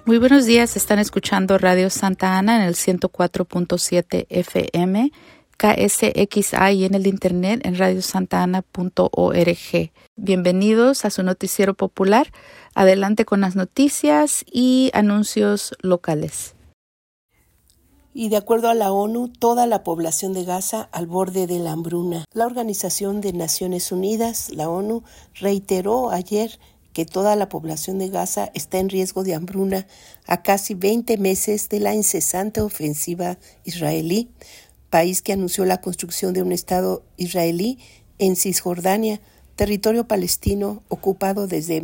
Muy buenos días, están escuchando Radio Santa Ana en el 104.7 FM, KSXA y en el internet en radiosantana.org. Bienvenidos a su noticiero popular. Adelante con las noticias y anuncios locales. Y de acuerdo a la ONU, toda la población de Gaza al borde de la hambruna. La Organización de Naciones Unidas, la ONU, reiteró ayer que toda la población de Gaza está en riesgo de hambruna a casi 20 meses de la incesante ofensiva israelí, país que anunció la construcción de un Estado israelí en Cisjordania, territorio palestino ocupado desde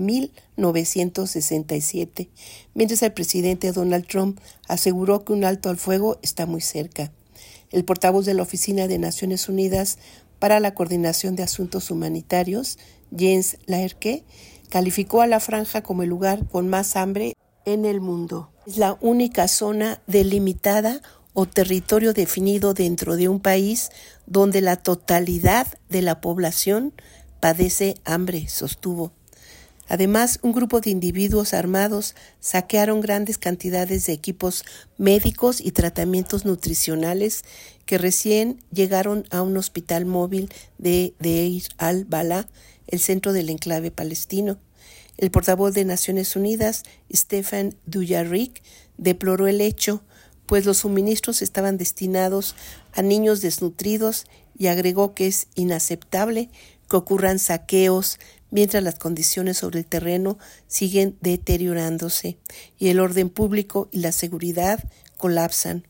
1967, mientras el presidente Donald Trump aseguró que un alto al fuego está muy cerca. El portavoz de la Oficina de Naciones Unidas para la Coordinación de Asuntos Humanitarios, Jens Laerke, calificó a la franja como el lugar con más hambre en el mundo. Es la única zona delimitada o territorio definido dentro de un país donde la totalidad de la población padece hambre, sostuvo. Además, un grupo de individuos armados saquearon grandes cantidades de equipos médicos y tratamientos nutricionales que recién llegaron a un hospital móvil de Deir al-Balá, el centro del enclave palestino. El portavoz de Naciones Unidas, Stefan Dujarric, deploró el hecho, pues los suministros estaban destinados a niños desnutridos y agregó que es inaceptable que ocurran saqueos mientras las condiciones sobre el terreno siguen deteriorándose y el orden público y la seguridad colapsan.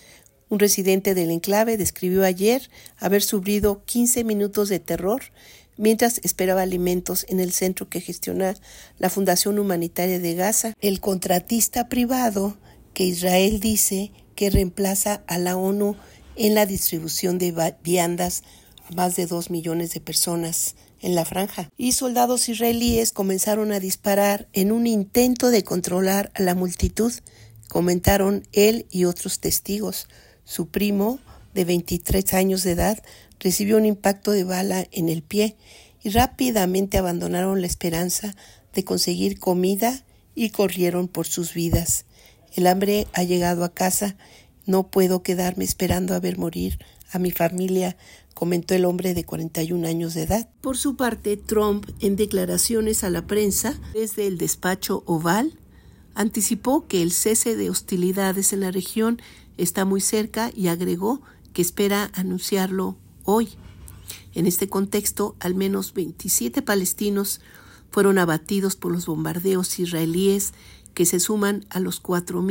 Un residente del enclave describió ayer haber sufrido 15 minutos de terror mientras esperaba alimentos en el centro que gestiona la Fundación Humanitaria de Gaza, el contratista privado que Israel dice que reemplaza a la ONU en la distribución de viandas a más de 2 millones de personas en la franja. Y soldados israelíes comenzaron a disparar en un intento de controlar a la multitud, comentaron él y otros testigos. Su primo, de 23 años de edad, recibió un impacto de bala en el pie y rápidamente abandonaron la esperanza de conseguir comida y corrieron por sus vidas. El hambre ha llegado a casa, no puedo quedarme esperando a ver morir a mi familia, comentó el hombre de 41 años de edad. Por su parte, Trump, en declaraciones a la prensa desde el despacho Oval, anticipó que el cese de hostilidades en la región está muy cerca y agregó que espera anunciarlo hoy. En este contexto, al menos 27 palestinos fueron abatidos por los bombardeos israelíes que se suman a los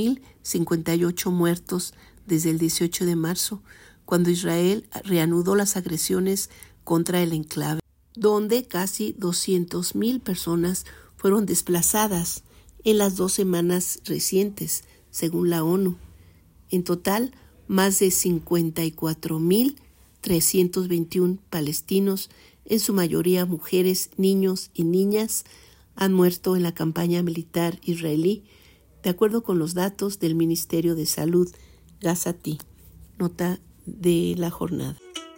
4.058 muertos desde el 18 de marzo, cuando Israel reanudó las agresiones contra el enclave, donde casi 200.000 personas fueron desplazadas en las 2 semanas recientes, según la ONU. En total, más de 54.321 palestinos, en su mayoría mujeres, niños y niñas, han muerto en la campaña militar israelí, de acuerdo con los datos del Ministerio de Salud Gazatí. Nota de la jornada.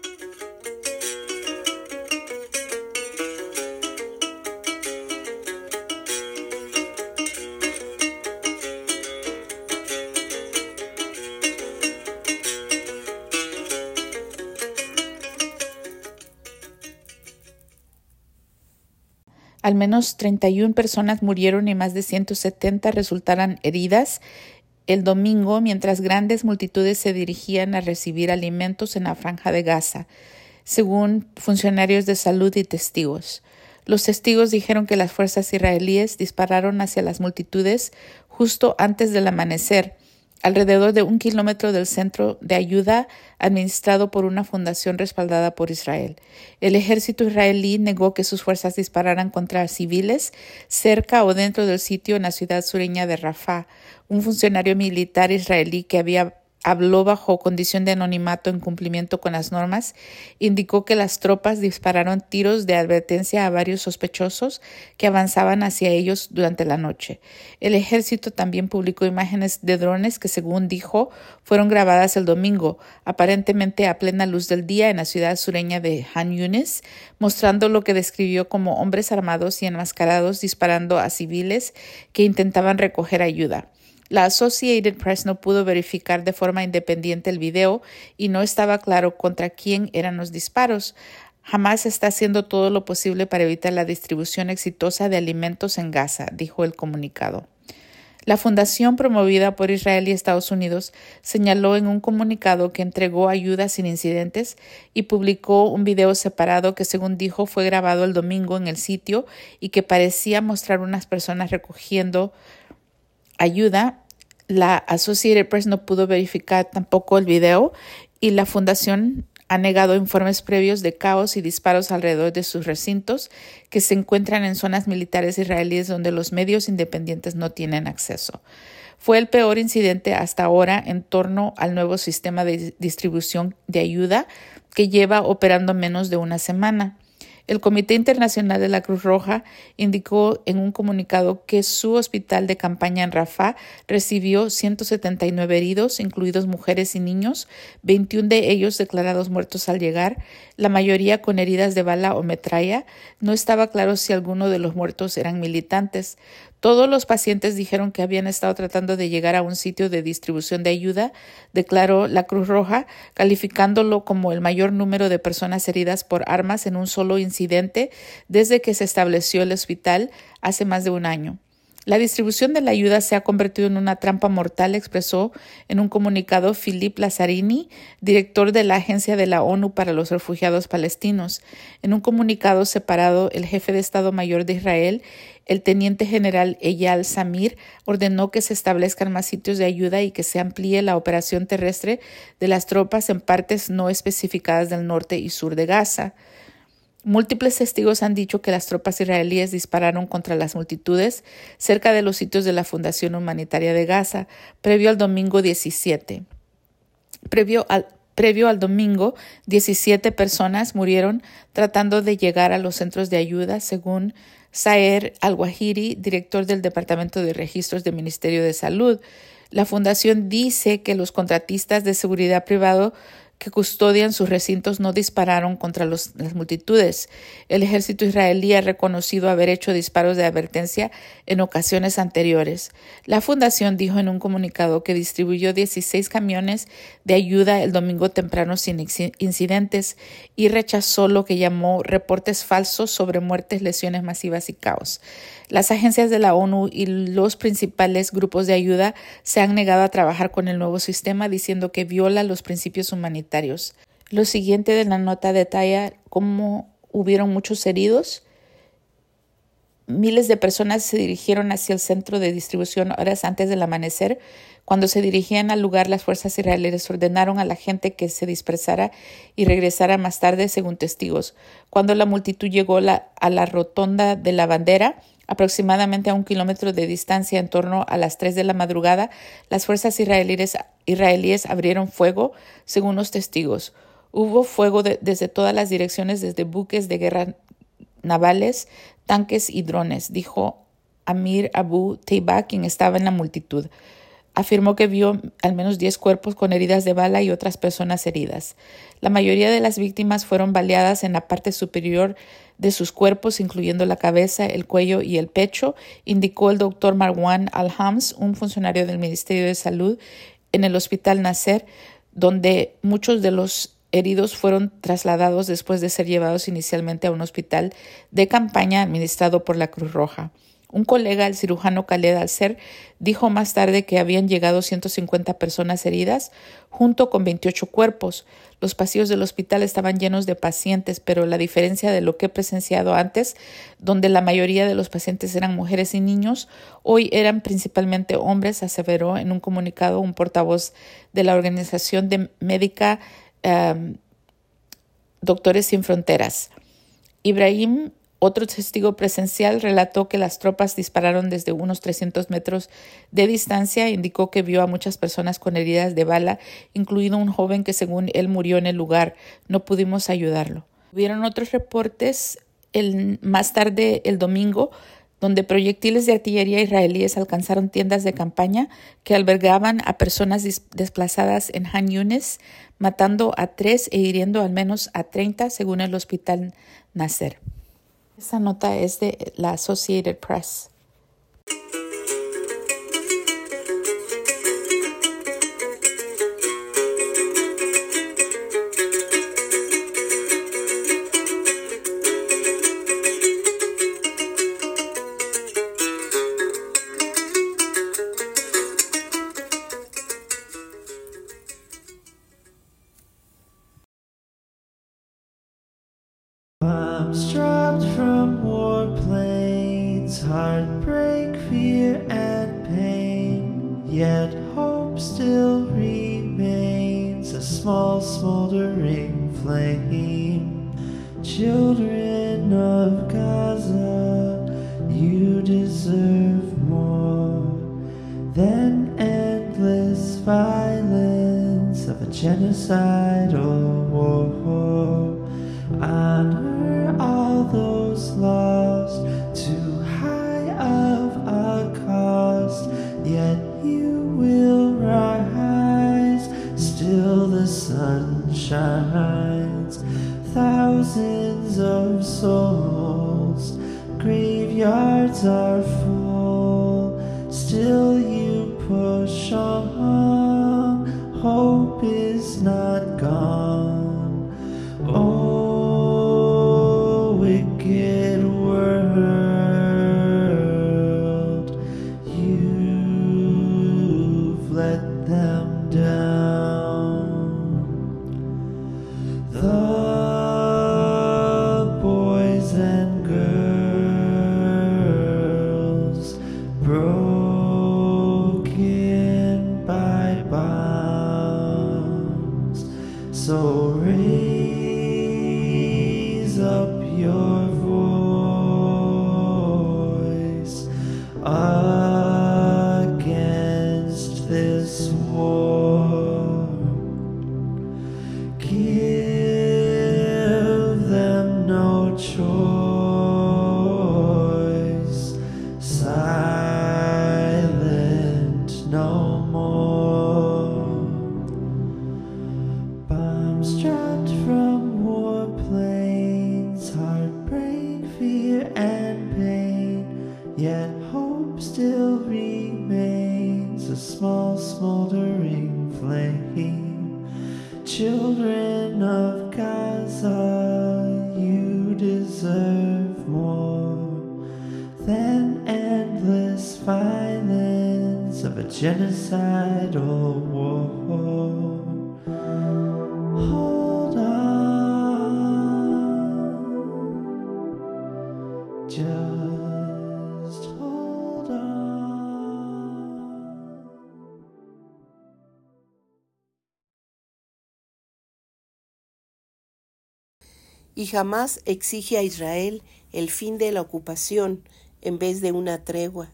Al menos 31 personas murieron y más de 170 resultaron heridas el domingo mientras grandes multitudes se dirigían a recibir alimentos en la franja de Gaza, según funcionarios de salud y testigos. Los testigos dijeron que las fuerzas israelíes dispararon hacia las multitudes justo antes del amanecer, alrededor de 1 kilómetro del centro de ayuda administrado por una fundación respaldada por Israel. El ejército israelí negó que sus fuerzas dispararan contra civiles cerca o dentro del sitio en la ciudad sureña de Rafah. Un funcionario militar israelí que habló bajo condición de anonimato en cumplimiento con las normas, indicó que las tropas dispararon tiros de advertencia a varios sospechosos que avanzaban hacia ellos durante la noche. El ejército también publicó imágenes de drones que, según dijo, fueron grabadas el domingo, aparentemente a plena luz del día en la ciudad sureña de Han Yunis, mostrando lo que describió como hombres armados y enmascarados disparando a civiles que intentaban recoger ayuda. La Associated Press no pudo verificar de forma independiente el video y no estaba claro contra quién eran los disparos. Hamas está haciendo todo lo posible para evitar la distribución exitosa de alimentos en Gaza, dijo el comunicado. La fundación promovida por Israel y Estados Unidos señaló en un comunicado que entregó ayuda sin incidentes y publicó un video separado que, según dijo, fue grabado el domingo en el sitio y que parecía mostrar unas personas recogiendo ayuda. La Associated Press no pudo verificar tampoco el video y la fundación ha negado informes previos de caos y disparos alrededor de sus recintos que se encuentran en zonas militares israelíes donde los medios independientes no tienen acceso. Fue el peor incidente hasta ahora en torno al nuevo sistema de distribución de ayuda que lleva operando menos de una semana. El Comité Internacional de la Cruz Roja indicó en un comunicado que su hospital de campaña en Rafah recibió 179 heridos, incluidos mujeres y niños, 21 de ellos declarados muertos al llegar, la mayoría con heridas de bala o metralla. No estaba claro si alguno de los muertos eran militantes. Todos los pacientes dijeron que habían estado tratando de llegar a un sitio de distribución de ayuda, declaró la Cruz Roja, calificándolo como el mayor número de personas heridas por armas en un solo incidente desde que se estableció el hospital hace más de un año. La distribución de la ayuda se ha convertido en una trampa mortal, expresó en un comunicado Philippe Lazzarini, director de la Agencia de la ONU para los Refugiados Palestinos. En un comunicado separado, el jefe de Estado Mayor de Israel, el teniente general Eyal Zamir, ordenó que se establezcan más sitios de ayuda y que se amplíe la operación terrestre de las tropas en partes no especificadas del norte y sur de Gaza. Múltiples testigos han dicho que las tropas israelíes dispararon contra las multitudes cerca de los sitios de la Fundación Humanitaria de Gaza previo al domingo 17. Previo al domingo, 17 personas murieron tratando de llegar a los centros de ayuda, según Saer Al-Wahiri, director del Departamento de Registros del Ministerio de Salud. La fundación dice que los contratistas de seguridad privado que custodian sus recintos no dispararon contra las multitudes. El ejército israelí ha reconocido haber hecho disparos de advertencia en ocasiones anteriores. La fundación dijo en un comunicado que distribuyó 16 camiones de ayuda el domingo temprano sin incidentes y rechazó lo que llamó reportes falsos sobre muertes, lesiones masivas y caos. Las agencias de la ONU y los principales grupos de ayuda se han negado a trabajar con el nuevo sistema, diciendo que viola los principios humanitarios. Lo siguiente de la nota detalla cómo hubieron muchos heridos. Miles de personas se dirigieron hacia el centro de distribución horas antes del amanecer. Cuando se dirigían al lugar, las fuerzas israelíes ordenaron a la gente que se dispersara y regresara más tarde, según testigos. Cuando la multitud llegó a la rotonda de la bandera, aproximadamente a 1 kilómetro de distancia, en torno a las 3 de la madrugada, las fuerzas israelíes abrieron fuego, según los testigos. Hubo fuego desde todas las direcciones, desde buques de guerra navales, tanques y drones, dijo Amir Abu Teiba, quien estaba en la multitud. Afirmó que vio al menos 10 cuerpos con heridas de bala y otras personas heridas. La mayoría de las víctimas fueron baleadas en la parte superior de sus cuerpos, incluyendo la cabeza, el cuello y el pecho, indicó el doctor Marwan Al-Hams, un funcionario del Ministerio de Salud en el Hospital Nasser, donde muchos de los heridos fueron trasladados después de ser llevados inicialmente a un hospital de campaña administrado por la Cruz Roja. Un colega, el cirujano Khaled Al-Ser, dijo más tarde que habían llegado 150 personas heridas, junto con 28 cuerpos. Los pasillos del hospital estaban llenos de pacientes, pero la diferencia de lo que he presenciado antes, donde la mayoría de los pacientes eran mujeres y niños, hoy eran principalmente hombres, aseveró en un comunicado un portavoz de la organización médica Doctores Sin Fronteras. Ibrahim, otro testigo presencial, relató que las tropas dispararon desde unos 300 metros de distancia. Indicó que vio a muchas personas con heridas de bala, incluido un joven que, según él, murió en el lugar. No pudimos ayudarlo. Hubieron otros reportes más tarde el domingo, donde proyectiles de artillería israelíes alcanzaron tiendas de campaña que albergaban a personas desplazadas en Han Yunis, matando a 3 e hiriendo al menos a 30, según el Hospital Nasser. Esta nota es de la Associated Press. Bombs dropped from warplanes, heartbreak, fear, and pain. Yet hope still remains, a small smoldering flame. Children of Gaza, you deserve more than endless violence of a genocidal war. Honor all those lost, too high of a cost, yet you will rise, still the sun shines. Thousands of souls, graveyards are full, still you push on, hope is not gone. Oh, wicked world, you've let them down. The boys and girls broken by bombs, so raise up your voice against this war. Give them no choice, silent no more. Bombs dropped from warplanes, heartbreak, fear, and pain. Yet hope still remains, a small smoldering flame. Children of Gaza, you deserve more than endless violence of a genocidal war. Hold on, just hold on. Y Hamás exige a Israel el fin de la ocupación en vez de una tregua.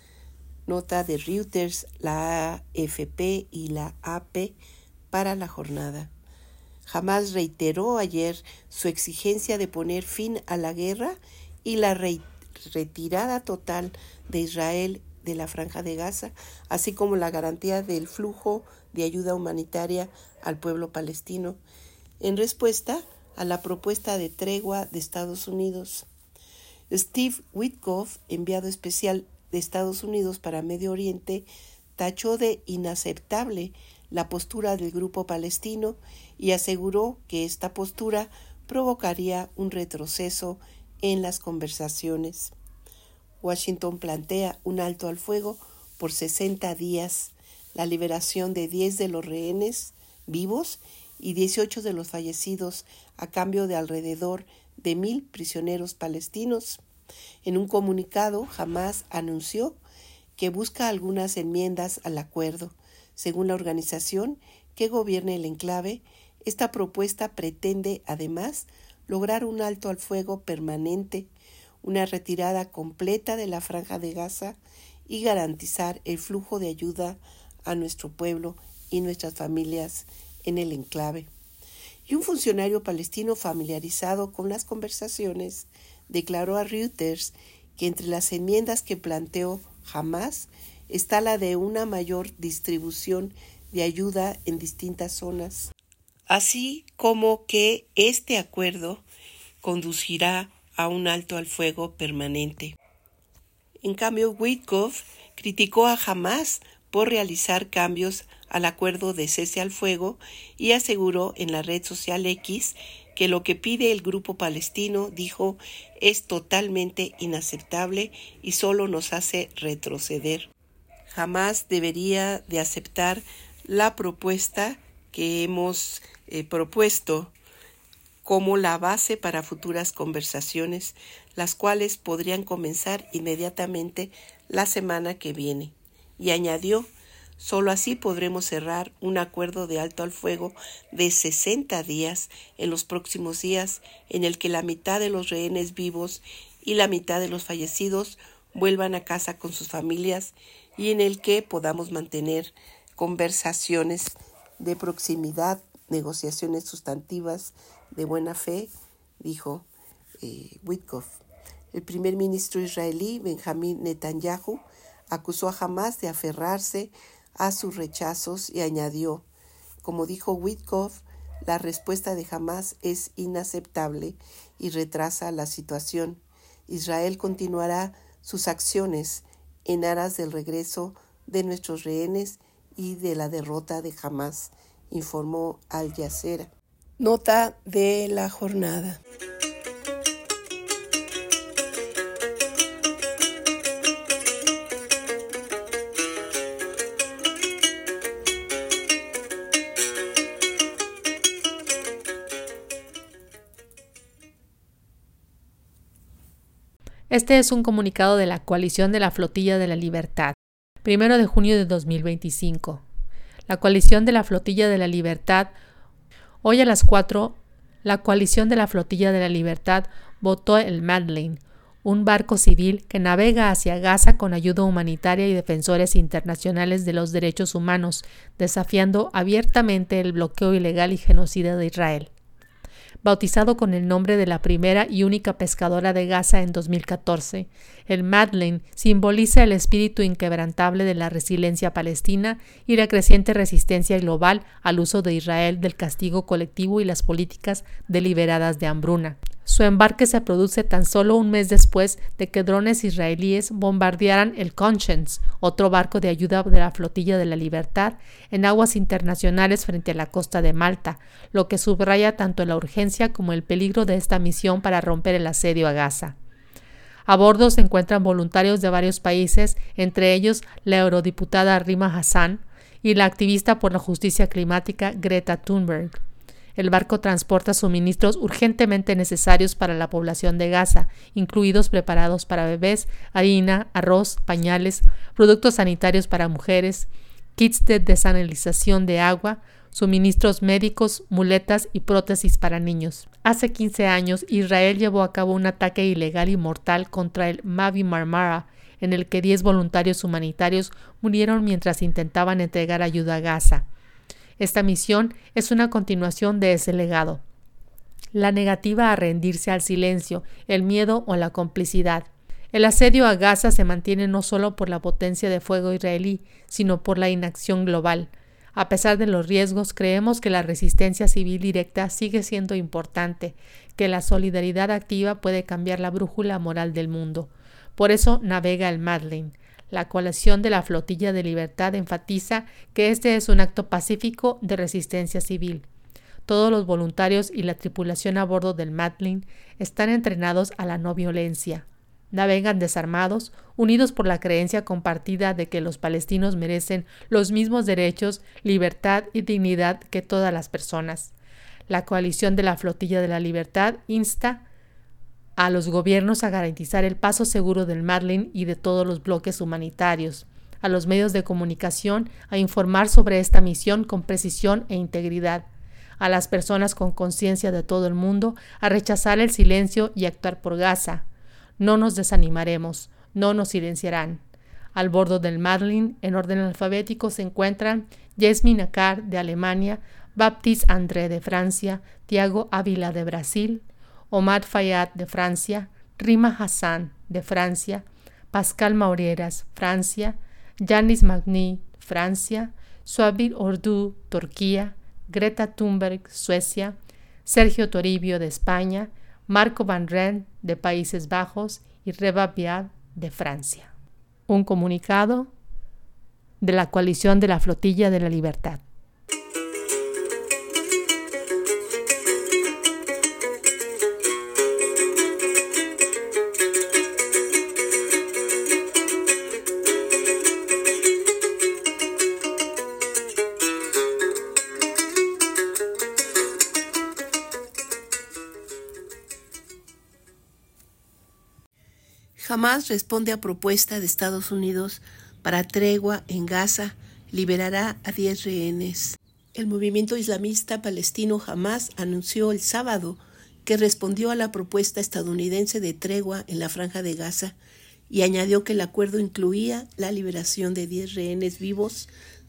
Nota de Reuters, la AFP y la AP para la jornada. Hamás reiteró ayer su exigencia de poner fin a la guerra y la retirada total de Israel de la Franja de Gaza, así como la garantía del flujo de ayuda humanitaria al pueblo palestino, en respuesta a la propuesta de tregua de Estados Unidos. Steve Witkoff, enviado especial de Estados Unidos para Medio Oriente, tachó de inaceptable la postura del grupo palestino y aseguró que esta postura provocaría un retroceso en las conversaciones. Washington plantea un alto al fuego por 60 días, la liberación de 10 de los rehenes vivos y 18 de los fallecidos a cambio de alrededor de 1,000 prisioneros palestinos. En un comunicado, Hamás anunció que busca algunas enmiendas al acuerdo. Según la organización que gobierna el enclave, esta propuesta pretende, además, lograr un alto al fuego permanente, una retirada completa de la Franja de Gaza y garantizar el flujo de ayuda a nuestro pueblo y nuestras familias en el enclave. Y un funcionario palestino familiarizado con las conversaciones declaró a Reuters que entre las enmiendas que planteó Hamás está la de una mayor distribución de ayuda en distintas zonas, así como que este acuerdo conducirá a un alto al fuego permanente. En cambio, Witkoff criticó a Hamás por realizar cambios al acuerdo de cese al fuego y aseguró en la red social X que lo que pide el grupo palestino, dijo, es totalmente inaceptable y solo nos hace retroceder. Hamás debería de aceptar la propuesta que hemos propuesto como la base para futuras conversaciones, las cuales podrían comenzar inmediatamente la semana que viene. Y añadió: solo así podremos cerrar un acuerdo de alto al fuego de 60 días en los próximos días, en el que la mitad de los rehenes vivos y la mitad de los fallecidos vuelvan a casa con sus familias, y en el que podamos mantener conversaciones de proximidad, negociaciones sustantivas de buena fe, dijo Witkoff. El primer ministro israelí, Benjamín Netanyahu, acusó a Hamás de aferrarse a sus rechazos y añadió: como dijo Witkoff, la respuesta de Hamás es inaceptable y retrasa la situación. Israel continuará sus acciones en aras del regreso de nuestros rehenes y de la derrota de Hamás, informó Al Jazeera. Nota de la jornada. Este es un comunicado de la Coalición de la Flotilla de la Libertad, 1 de junio de 2025. La Coalición de la Flotilla de la Libertad. Hoy a las 4, la Coalición de la Flotilla de la Libertad votó el Madeleine, un barco civil que navega hacia Gaza con ayuda humanitaria y defensores internacionales de los derechos humanos, desafiando abiertamente el bloqueo ilegal y genocida de Israel. Bautizado con el nombre de la primera y única pescadora de Gaza en 2014, el Madeleine simboliza el espíritu inquebrantable de la resiliencia palestina y la creciente resistencia global al uso de Israel del castigo colectivo y las políticas deliberadas de hambruna. Su embarque se produce tan solo un mes después de que drones israelíes bombardearan el Conscience, otro barco de ayuda de la Flotilla de la Libertad, en aguas internacionales frente a la costa de Malta, lo que subraya tanto la urgencia como el peligro de esta misión para romper el asedio a Gaza. A bordo se encuentran voluntarios de varios países, entre ellos la eurodiputada Rima Hassan y la activista por la justicia climática Greta Thunberg. El barco transporta suministros urgentemente necesarios para la población de Gaza, incluidos preparados para bebés, harina, arroz, pañales, productos sanitarios para mujeres, kits de desalinización de agua, suministros médicos, muletas y prótesis para niños. Hace 15 años, Israel llevó a cabo un ataque ilegal y mortal contra el Mavi Marmara, en el que 10 voluntarios humanitarios murieron mientras intentaban entregar ayuda a Gaza. Esta misión es una continuación de ese legado. La negativa a rendirse al silencio, el miedo o la complicidad. El asedio a Gaza se mantiene no solo por la potencia de fuego israelí, sino por la inacción global. A pesar de los riesgos, creemos que la resistencia civil directa sigue siendo importante, que la solidaridad activa puede cambiar la brújula moral del mundo. Por eso navega el Madeleine. La Coalición de la Flotilla de Libertad enfatiza que este es un acto pacífico de resistencia civil. Todos los voluntarios y la tripulación a bordo del Madeleine están entrenados a la no violencia. Navegan desarmados, unidos por la creencia compartida de que los palestinos merecen los mismos derechos, libertad y dignidad que todas las personas. La Coalición de la Flotilla de la Libertad insta a los gobiernos a garantizar el paso seguro del Madeleine y de todos los bloques humanitarios, a los medios de comunicación a informar sobre esta misión con precisión e integridad, a las personas con conciencia de todo el mundo a rechazar el silencio y actuar por Gaza. No nos desanimaremos, no nos silenciarán. Al bordo del Madeleine, en orden alfabético, se encuentran Yasmin Akar de Alemania, Baptiste André de Francia, Thiago Ávila de Brasil, Omar Fayad de Francia, Rima Hassan de Francia, Pascal Maurieras, Francia, Yanis Magny, Francia, Suabil Ordu, Turquía, Greta Thunberg, Suecia, Sergio Toribio de España, Marco Van Rijn de Países Bajos y Reba Biad de Francia. Un comunicado de la Coalición de la Flotilla de la Libertad. Hamás responde a propuesta de Estados Unidos para tregua en Gaza, liberará a 10 rehenes. El movimiento islamista palestino Hamás anunció el sábado que respondió a la propuesta estadounidense de tregua en la Franja de Gaza y añadió que el acuerdo incluía la liberación de 10 rehenes vivos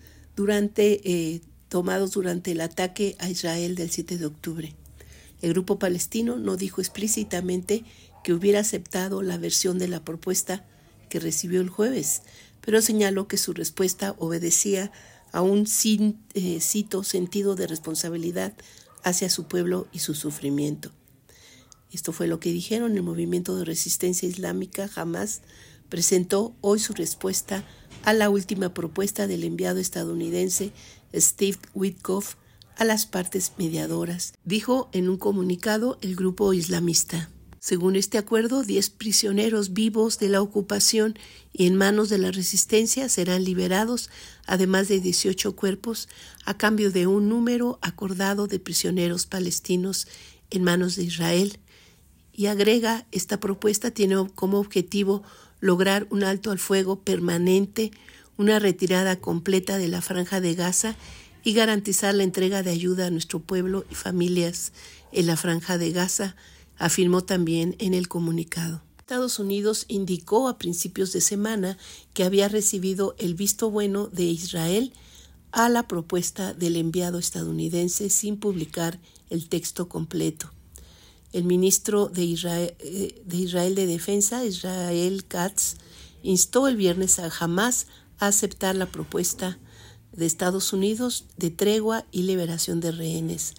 tomados durante el ataque a Israel del 7 de octubre. El grupo palestino no dijo explícitamente que hubiera aceptado la versión de la propuesta que recibió el jueves, pero señaló que su respuesta obedecía a un cito sentido de responsabilidad hacia su pueblo y su sufrimiento. Esto fue lo que dijeron. El movimiento de resistencia islámica Hamás presentó hoy su respuesta a la última propuesta del enviado estadounidense Steve Witkoff a las partes mediadoras, dijo en un comunicado el grupo islamista. Según este acuerdo, 10 prisioneros vivos de la ocupación y en manos de la resistencia serán liberados, además de 18 cuerpos, a cambio de un número acordado de prisioneros palestinos en manos de Israel. Y agrega, esta propuesta tiene como objetivo lograr un alto al fuego permanente, una retirada completa de la Franja de Gaza y garantizar la entrega de ayuda a nuestro pueblo y familias en la Franja de Gaza, afirmó también en el comunicado. Estados Unidos indicó a principios de semana que había recibido el visto bueno de Israel a la propuesta del enviado estadounidense sin publicar el texto completo. El ministro de Israel de Defensa, Israel Katz, instó el viernes a Hamás a aceptar la propuesta de Estados Unidos de tregua y liberación de rehenes.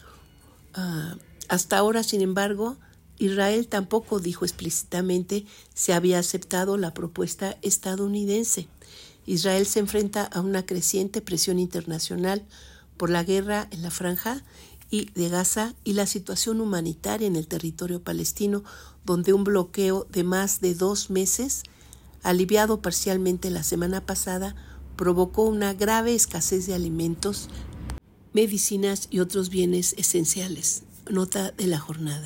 Hasta ahora, sin embargo, Israel tampoco dijo explícitamente si había aceptado la propuesta estadounidense. Israel se enfrenta a una creciente presión internacional por la guerra en la Franja de Gaza y la situación humanitaria en el territorio palestino, donde un bloqueo de más de 2 meses, aliviado parcialmente la semana pasada, provocó una grave escasez de alimentos, medicinas y otros bienes esenciales. Nota de la jornada.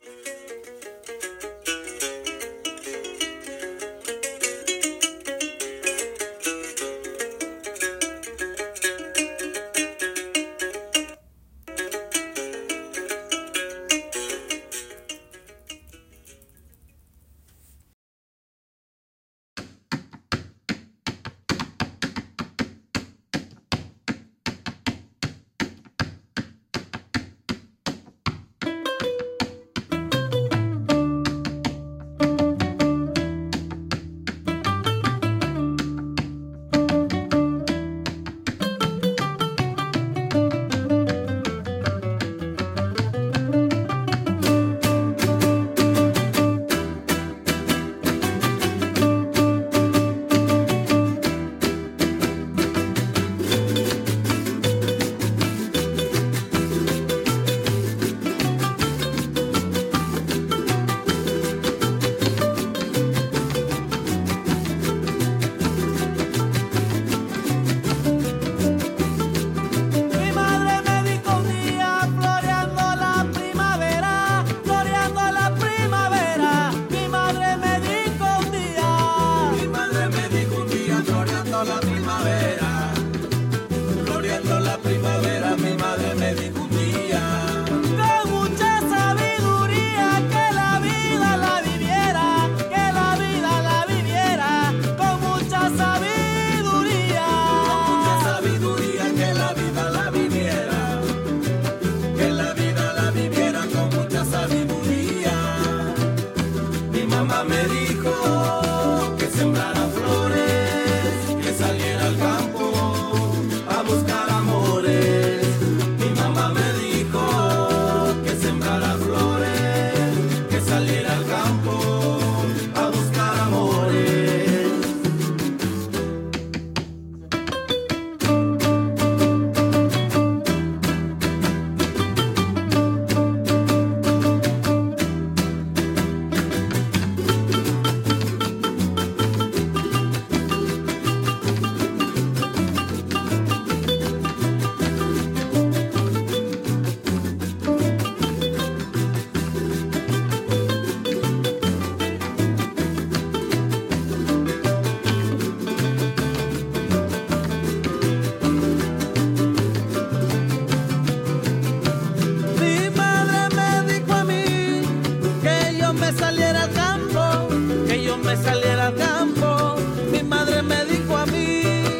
me saliera al campo. Mi madre me dijo a mí,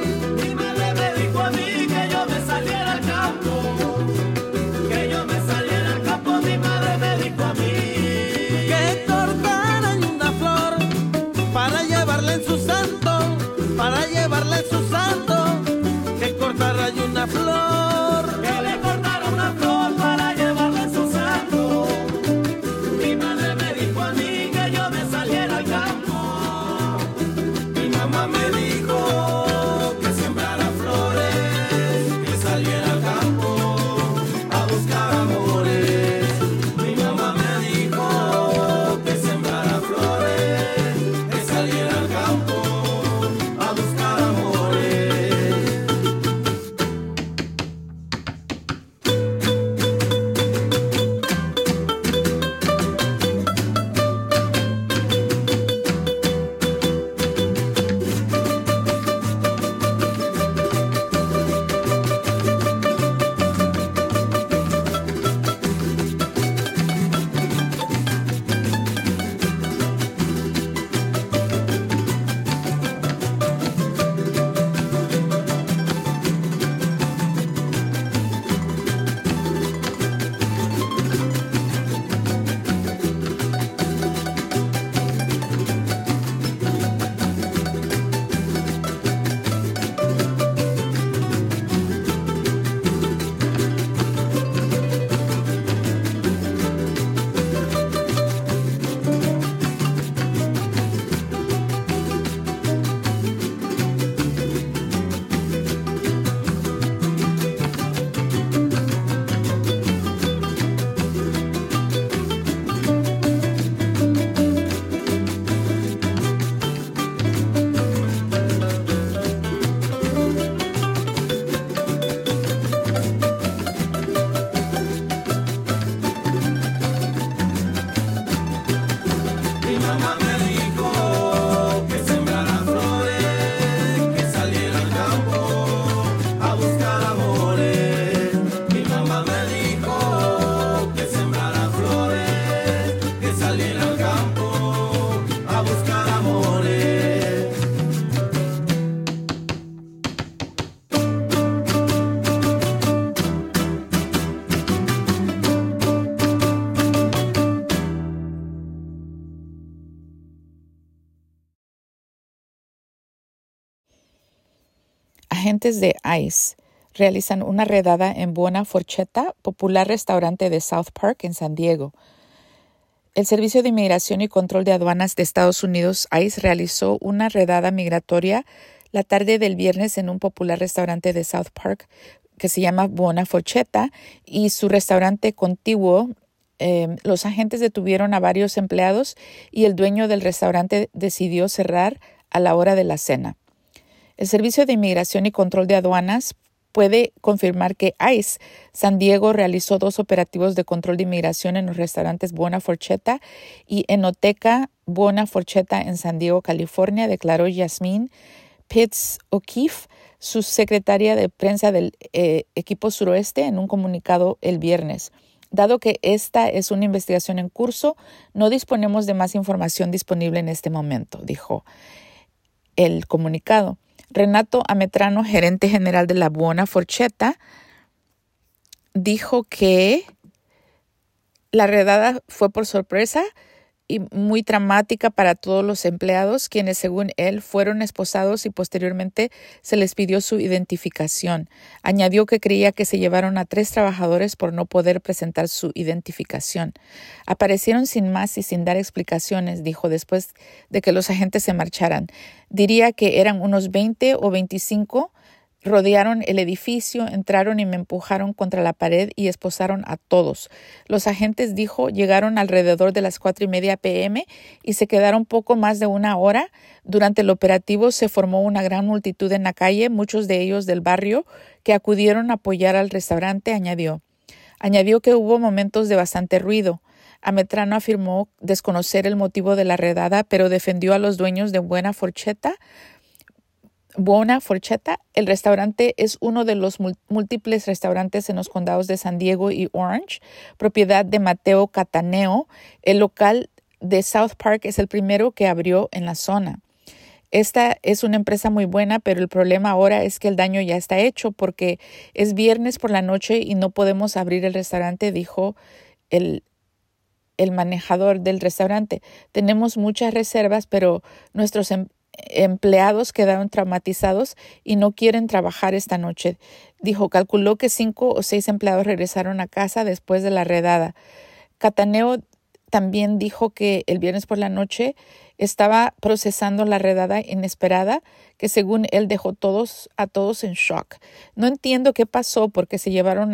que yo me saliera al campo. Que yo me saliera al campo, mi madre me dijo a mí. Que cortaran una flor para llevarla en su santo, para llevarla en su santo. Que cortara yo una flor, que le cortara una flor para llevarla en su santo. Mi madre me dijo a mí que yo me saliera al campo. Mi mamá me dijo que sembrara flores, que saliera al campo a buscar amores. Mi mamá me dijo que sembrara flores, que saliera al campo a buscar amores. Mi mamá me dijo que sembrara flores, que saliera al campo a buscar amores. Mi mamá me dijo que sembrara flores, que saliera al campo a buscar amores. Agentes de ICE realizan una redada en Buona Forchetta, popular restaurante de South Park en San Diego. El Servicio de Inmigración y Control de Aduanas de Estados Unidos, ICE, realizó una redada migratoria la tarde del viernes en un popular restaurante de South Park que se llama Buona Forchetta y su restaurante contiguo. Los agentes detuvieron a varios empleados y el dueño del restaurante decidió cerrar a la hora de la cena. El Servicio de Inmigración y Control de Aduanas puede confirmar que ICE San Diego realizó 2 operativos de control de inmigración en los restaurantes Buona Forchetta y Enoteca Buona Forchetta en San Diego, California, declaró Yasmine Pitts O'Keefe, subsecretaria de prensa del equipo suroeste, en un comunicado el viernes. Dado que esta es una investigación en curso, no disponemos de más información disponible en este momento, dijo el comunicado. Renato Ametrano, gerente general de la Buona Forchetta, dijo que la redada fue por sorpresa y muy dramática para todos los empleados, quienes, según él, fueron esposados y posteriormente se les pidió su identificación. Añadió que creía que se llevaron a 3 trabajadores por no poder presentar su identificación. Aparecieron sin más y sin dar explicaciones, dijo, después de que los agentes se marcharan. Diría que eran unos 20 o 25. Rodearon el edificio, entraron y me empujaron contra la pared y esposaron a todos. Los agentes, dijo, llegaron alrededor de las 4:30 p.m. y se quedaron poco más de 1 hora. Durante el operativo se formó una gran multitud en la calle, muchos de ellos del barrio, que acudieron a apoyar al restaurante, añadió. Añadió que hubo momentos de bastante ruido. Ametrano afirmó desconocer el motivo de la redada, pero defendió a los dueños de Buona Forchetta. El restaurante es uno de los múltiples restaurantes en los condados de San Diego y Orange, propiedad de Matteo Cattaneo. El local de South Park es el primero que abrió en la zona. Esta es una empresa muy buena, pero el problema ahora es que el daño ya está hecho porque es viernes por la noche y no podemos abrir el restaurante, dijo el manejador del restaurante. Tenemos muchas reservas, pero nuestros empleados quedaron traumatizados y no quieren trabajar esta noche. Dijo, calculó que 5 o 6 empleados regresaron a casa después de la redada. Cattaneo también dijo que el viernes por la noche estaba procesando la redada inesperada que según él dejó a todos en shock. No entiendo qué pasó, por qué se llevaron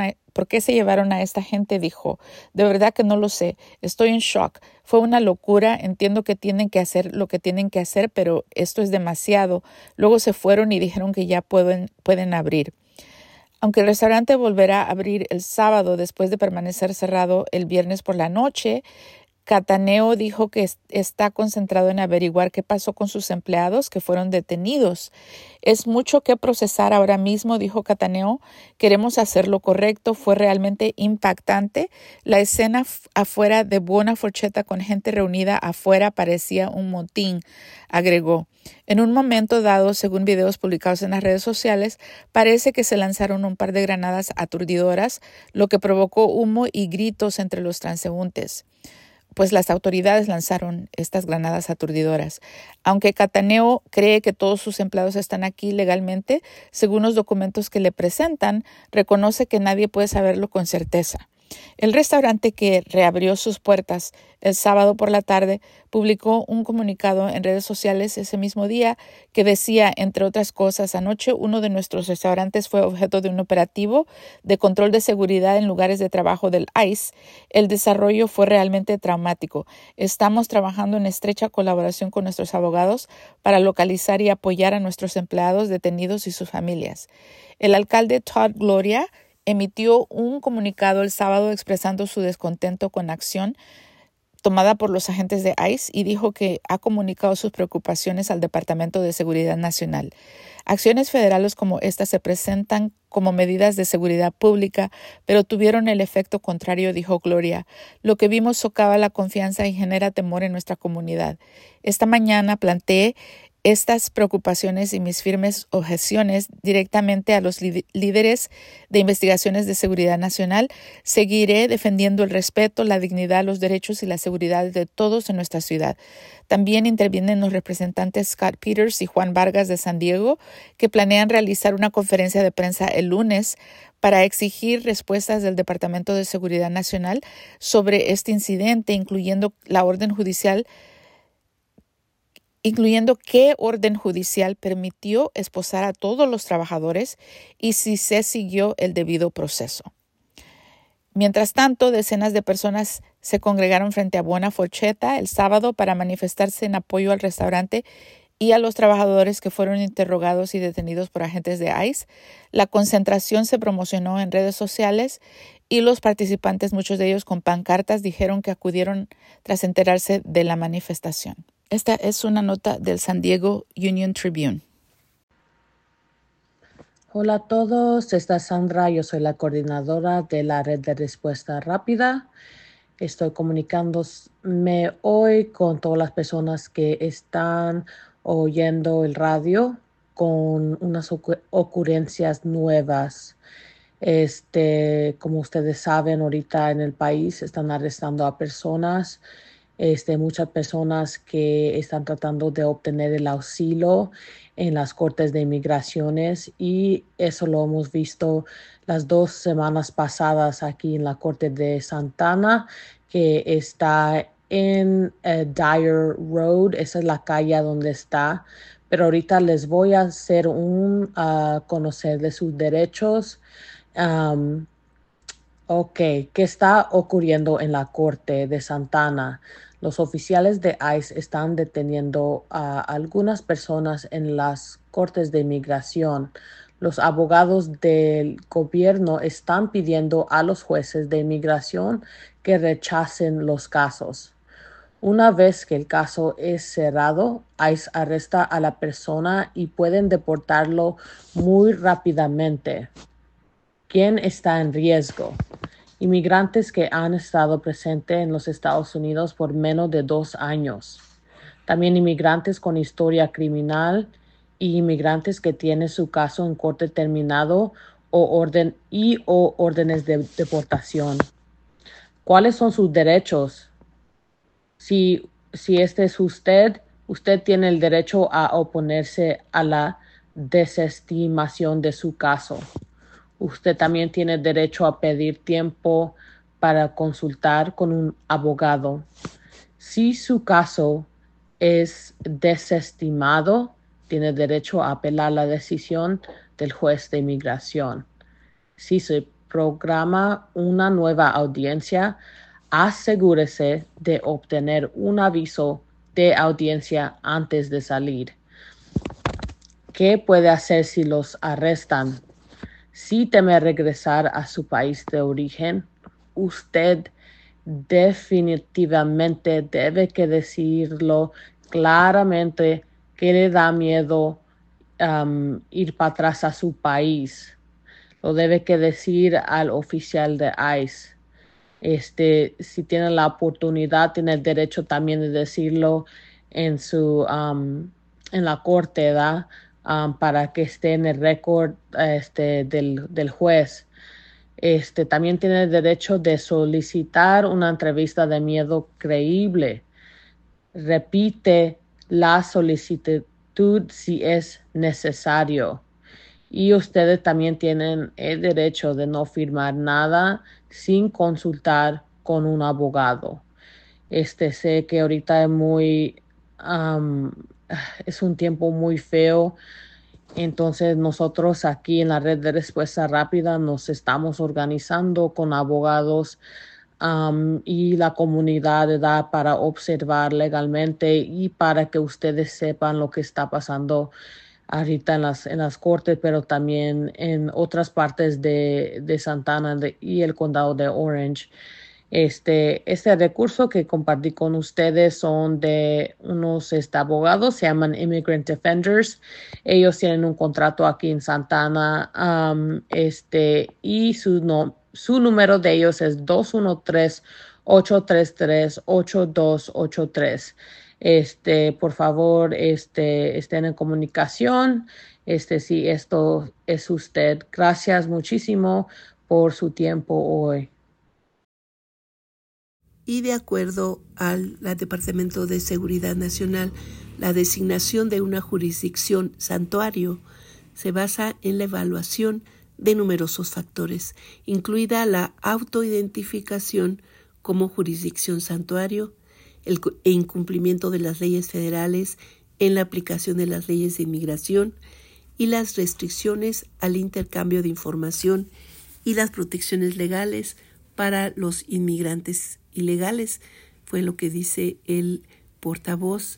a esta gente, dijo. De verdad que no lo sé. Estoy en shock. Fue una locura. Entiendo que tienen que hacer lo que tienen que hacer, pero esto es demasiado. Luego se fueron y dijeron que ya pueden abrir. Aunque el restaurante volverá a abrir el sábado después de permanecer cerrado el viernes por la noche, Cattaneo dijo que está concentrado en averiguar qué pasó con sus empleados que fueron detenidos. Es mucho que procesar ahora mismo, dijo Cattaneo. Queremos hacer lo correcto. Fue realmente impactante. La escena afuera de Buona Forchetta con gente reunida afuera parecía un motín, agregó. En un momento dado, según videos publicados en las redes sociales, parece que se lanzaron un par de granadas aturdidoras, lo que provocó humo y gritos entre los transeúntes. Pues las autoridades lanzaron estas granadas aturdidoras. Aunque Cattaneo cree que todos sus empleados están aquí legalmente, según los documentos que le presentan, reconoce que nadie puede saberlo con certeza. El restaurante, que reabrió sus puertas el sábado por la tarde, publicó un comunicado en redes sociales ese mismo día que decía, entre otras cosas, anoche uno de nuestros restaurantes fue objeto de un operativo de control de seguridad en lugares de trabajo del ICE. El desarrollo fue realmente traumático. Estamos trabajando en estrecha colaboración con nuestros abogados para localizar y apoyar a nuestros empleados detenidos y sus familias. El alcalde Todd Gloria emitió un comunicado el sábado expresando su descontento con la acción tomada por los agentes de ICE y dijo que ha comunicado sus preocupaciones al Departamento de Seguridad Nacional. Acciones federales como esta se presentan como medidas de seguridad pública, pero tuvieron el efecto contrario, dijo Gloria. Lo que vimos socava la confianza y genera temor en nuestra comunidad. Esta mañana planteé estas preocupaciones y mis firmes objeciones directamente a los líderes de investigaciones de seguridad nacional. Seguiré defendiendo el respeto, la dignidad, los derechos y la seguridad de todos en nuestra ciudad. También intervienen los representantes Scott Peters y Juan Vargas de San Diego, que planean realizar una conferencia de prensa el lunes para exigir respuestas del Departamento de Seguridad Nacional sobre este incidente, incluyendo qué orden judicial permitió esposar a todos los trabajadores y si se siguió el debido proceso. Mientras tanto, decenas de personas se congregaron frente a Buona Forchetta el sábado para manifestarse en apoyo al restaurante y a los trabajadores que fueron interrogados y detenidos por agentes de ICE. La concentración se promocionó en redes sociales y los participantes, muchos de ellos con pancartas, dijeron que acudieron tras enterarse de la manifestación. Esta es una nota del San Diego Union Tribune. Hola a todos, esta es Sandra, yo soy la coordinadora de la Red de Respuesta Rápida. Estoy comunicándome hoy con todas las personas que están oyendo el radio con unas ocurrencias nuevas. Como ustedes saben, ahorita en el país están arrestando a personas. Muchas personas que están tratando de obtener el auxilio en las cortes de inmigraciones y eso lo hemos visto las 2 semanas pasadas aquí en la corte de Santana, que está en Dyer Road. Esa es la calle donde está, pero ahorita les voy a hacer conocer de sus derechos. ¿Qué está ocurriendo en la corte de Santana? Los oficiales de ICE están deteniendo a algunas personas en las cortes de inmigración. Los abogados del gobierno están pidiendo a los jueces de inmigración que rechacen los casos. Una vez que el caso es cerrado, ICE arresta a la persona y pueden deportarlo muy rápidamente. ¿Quién está en riesgo? inmigrantes que han estado presentes en los Estados Unidos por menos de 2 años. También inmigrantes con historia criminal y inmigrantes que tienen su caso en corte terminado o órdenes de deportación. ¿Cuáles son sus derechos? Si este es usted tiene el derecho a oponerse a la desestimación de su caso. Usted también tiene derecho a pedir tiempo para consultar con un abogado. Si su caso es desestimado, tiene derecho a apelar la decisión del juez de inmigración. Si se programa una nueva audiencia, asegúrese de obtener un aviso de audiencia antes de salir. ¿Qué puede hacer si los arrestan? Si teme regresar a su país de origen, usted definitivamente debe que decirlo claramente que le da miedo ir para atrás a su país. Lo debe que decir al oficial de ICE. Si tiene la oportunidad, tiene el derecho también de decirlo en la corte, ¿verdad? Para que esté en el récord del juez. También tiene el derecho de solicitar una entrevista de miedo creíble. Repite la solicitud si es necesario. Y ustedes también tienen el derecho de no firmar nada sin consultar con un abogado. Sé que ahorita es un tiempo muy feo. Entonces nosotros aquí en la red de respuesta rápida nos estamos organizando con abogados y la comunidad, ¿verdad? Para observar legalmente y para que ustedes sepan lo que está pasando ahorita en las cortes, pero también en otras partes de Santana y el condado de Orange. Este recurso que compartí con ustedes son de unos abogados, se llaman Immigrant Defenders. Ellos tienen un contrato aquí en Santana y su número de ellos es 213-833-8283. Por favor, estén en comunicación. Si esto es usted. Gracias muchísimo por su tiempo hoy. Y de acuerdo al Departamento de Seguridad Nacional, la designación de una jurisdicción santuario se basa en la evaluación de numerosos factores, incluida la autoidentificación como jurisdicción santuario, el incumplimiento de las leyes federales en la aplicación de las leyes de inmigración y las restricciones al intercambio de información y las protecciones legales para los inmigrantes ilegales, fue lo que dice el portavoz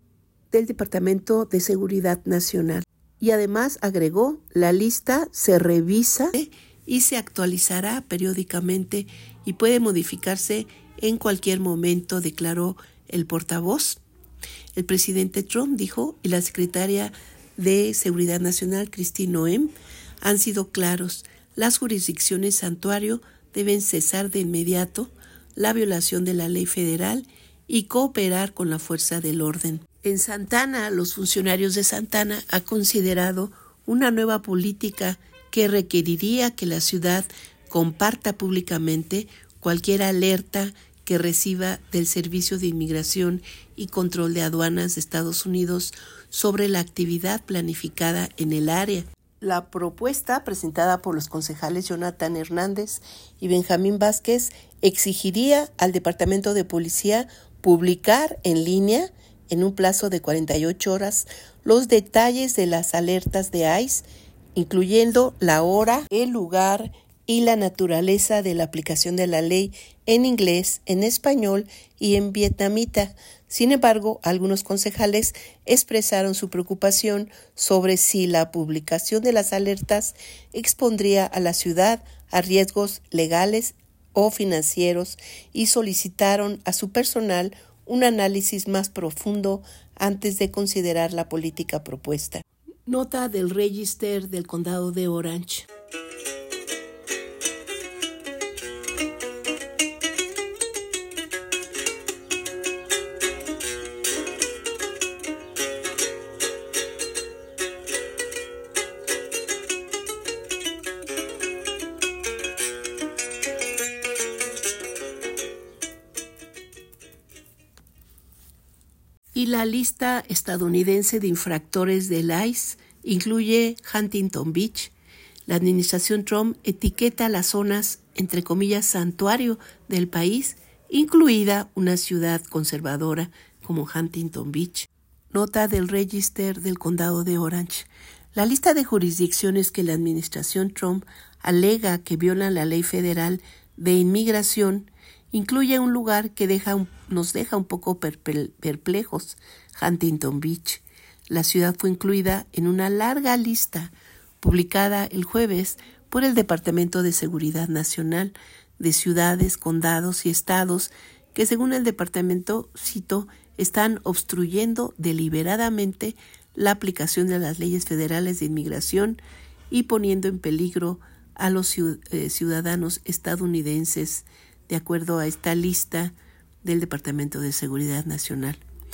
del Departamento de Seguridad Nacional. Y además agregó, la lista se revisa y se actualizará periódicamente y puede modificarse en cualquier momento, declaró el portavoz. El presidente Trump dijo, y la secretaria de Seguridad Nacional, Kristi Noem, han sido claros. Las jurisdicciones santuario deben cesar de inmediato la violación de la ley federal y cooperar con la fuerza del orden. En Santana, los funcionarios de Santana han considerado una nueva política que requeriría que la ciudad comparta públicamente cualquier alerta que reciba del Servicio de Inmigración y Control de Aduanas de Estados Unidos sobre la actividad planificada en el área. La propuesta presentada por los concejales Jonathan Hernández y Benjamín Vázquez exigiría al Departamento de Policía publicar en línea, en un plazo de 48 horas, los detalles de las alertas de ICE, incluyendo la hora, el lugar y la naturaleza de la aplicación de la ley en inglés, en español y en vietnamita. Sin embargo, algunos concejales expresaron su preocupación sobre si la publicación de las alertas expondría a la ciudad a riesgos legales o financieros y solicitaron a su personal un análisis más profundo antes de considerar la política propuesta. Nota del Register del Condado de Orange. Y la lista estadounidense de infractores del ICE incluye Huntington Beach. La administración Trump etiqueta las zonas, entre comillas, santuario del país, incluida una ciudad conservadora como Huntington Beach. Nota del Register del Condado de Orange. La lista de jurisdicciones que la administración Trump alega que violan la ley federal de inmigración incluye un lugar que nos deja un poco perplejos, Huntington Beach. La ciudad fue incluida en una larga lista publicada el jueves por el Departamento de Seguridad Nacional de ciudades, condados y estados que, según el departamento, cito, están obstruyendo deliberadamente la aplicación de las leyes federales de inmigración y poniendo en peligro a los ciudadanos estadounidenses, de acuerdo a esta lista del Departamento de Seguridad Nacional.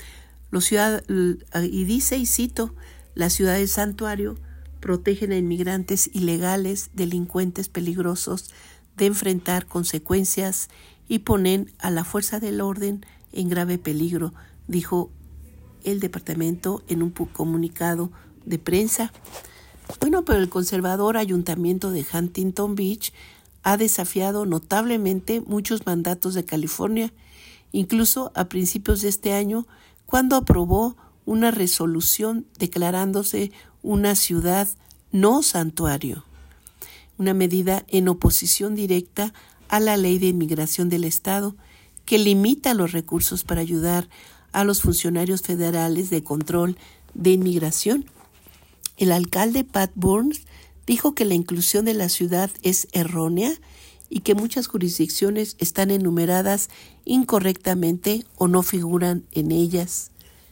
Y dice, y cito, las ciudades santuario protegen a inmigrantes ilegales, delincuentes peligrosos de enfrentar consecuencias y ponen a la fuerza del orden en grave peligro, dijo el departamento en un comunicado de prensa. Bueno, pero el conservador ayuntamiento de Huntington Beach ha desafiado notablemente muchos mandatos de California, incluso a principios de este año, cuando aprobó una resolución declarándose una ciudad no santuario, una medida en oposición directa a la ley de inmigración del estado que limita los recursos para ayudar a los funcionarios federales de control de inmigración. El alcalde Pat Burns dijo que la inclusión de la ciudad es errónea y que muchas jurisdicciones están enumeradas incorrectamente o no figuran en ellas.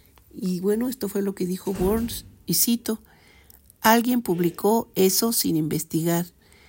Y bueno, esto fue lo que dijo Burns, y cito, alguien publicó eso sin investigar.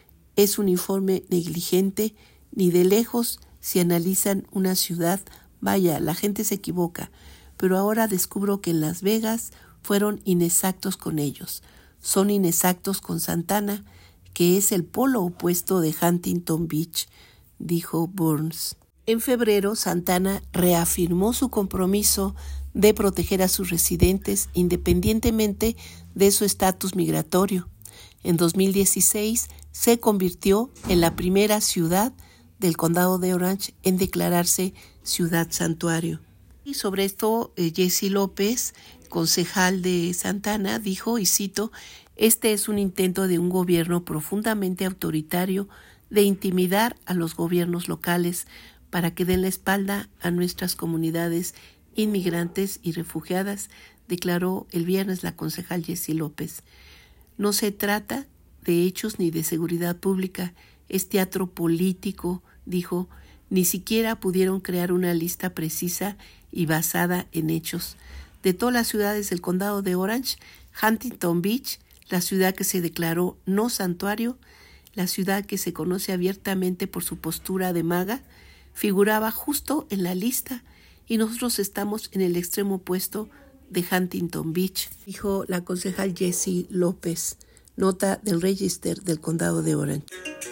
Es un informe negligente, ni de lejos si analizan una ciudad, vaya, la gente se equivoca, pero ahora descubro que en Las Vegas fueron inexactos con ellos. Son inexactos con Santana, que es el polo opuesto de Huntington Beach, dijo Burns. En febrero, Santana reafirmó su compromiso de proteger a sus residentes independientemente de su estatus migratorio. En 2016 se convirtió en la primera ciudad del condado de Orange en declararse ciudad santuario. Y sobre esto, Jesse López, concejal de Santana, dijo, y cito, este es un intento de un gobierno profundamente autoritario de intimidar a los gobiernos locales para que den la espalda a nuestras comunidades inmigrantes y refugiadas, declaró el viernes la concejal Jesse López. No se trata de hechos ni de seguridad pública, es teatro político, dijo, ni siquiera pudieron crear una lista precisa y basada en hechos. De todas las ciudades del condado de Orange, Huntington Beach, la ciudad que se declaró no santuario, la ciudad que se conoce abiertamente por su postura de MAGA, figuraba justo en la lista y nosotros estamos en el extremo opuesto de Huntington Beach, dijo la concejal Jesse López, nota del Register del condado de Orange.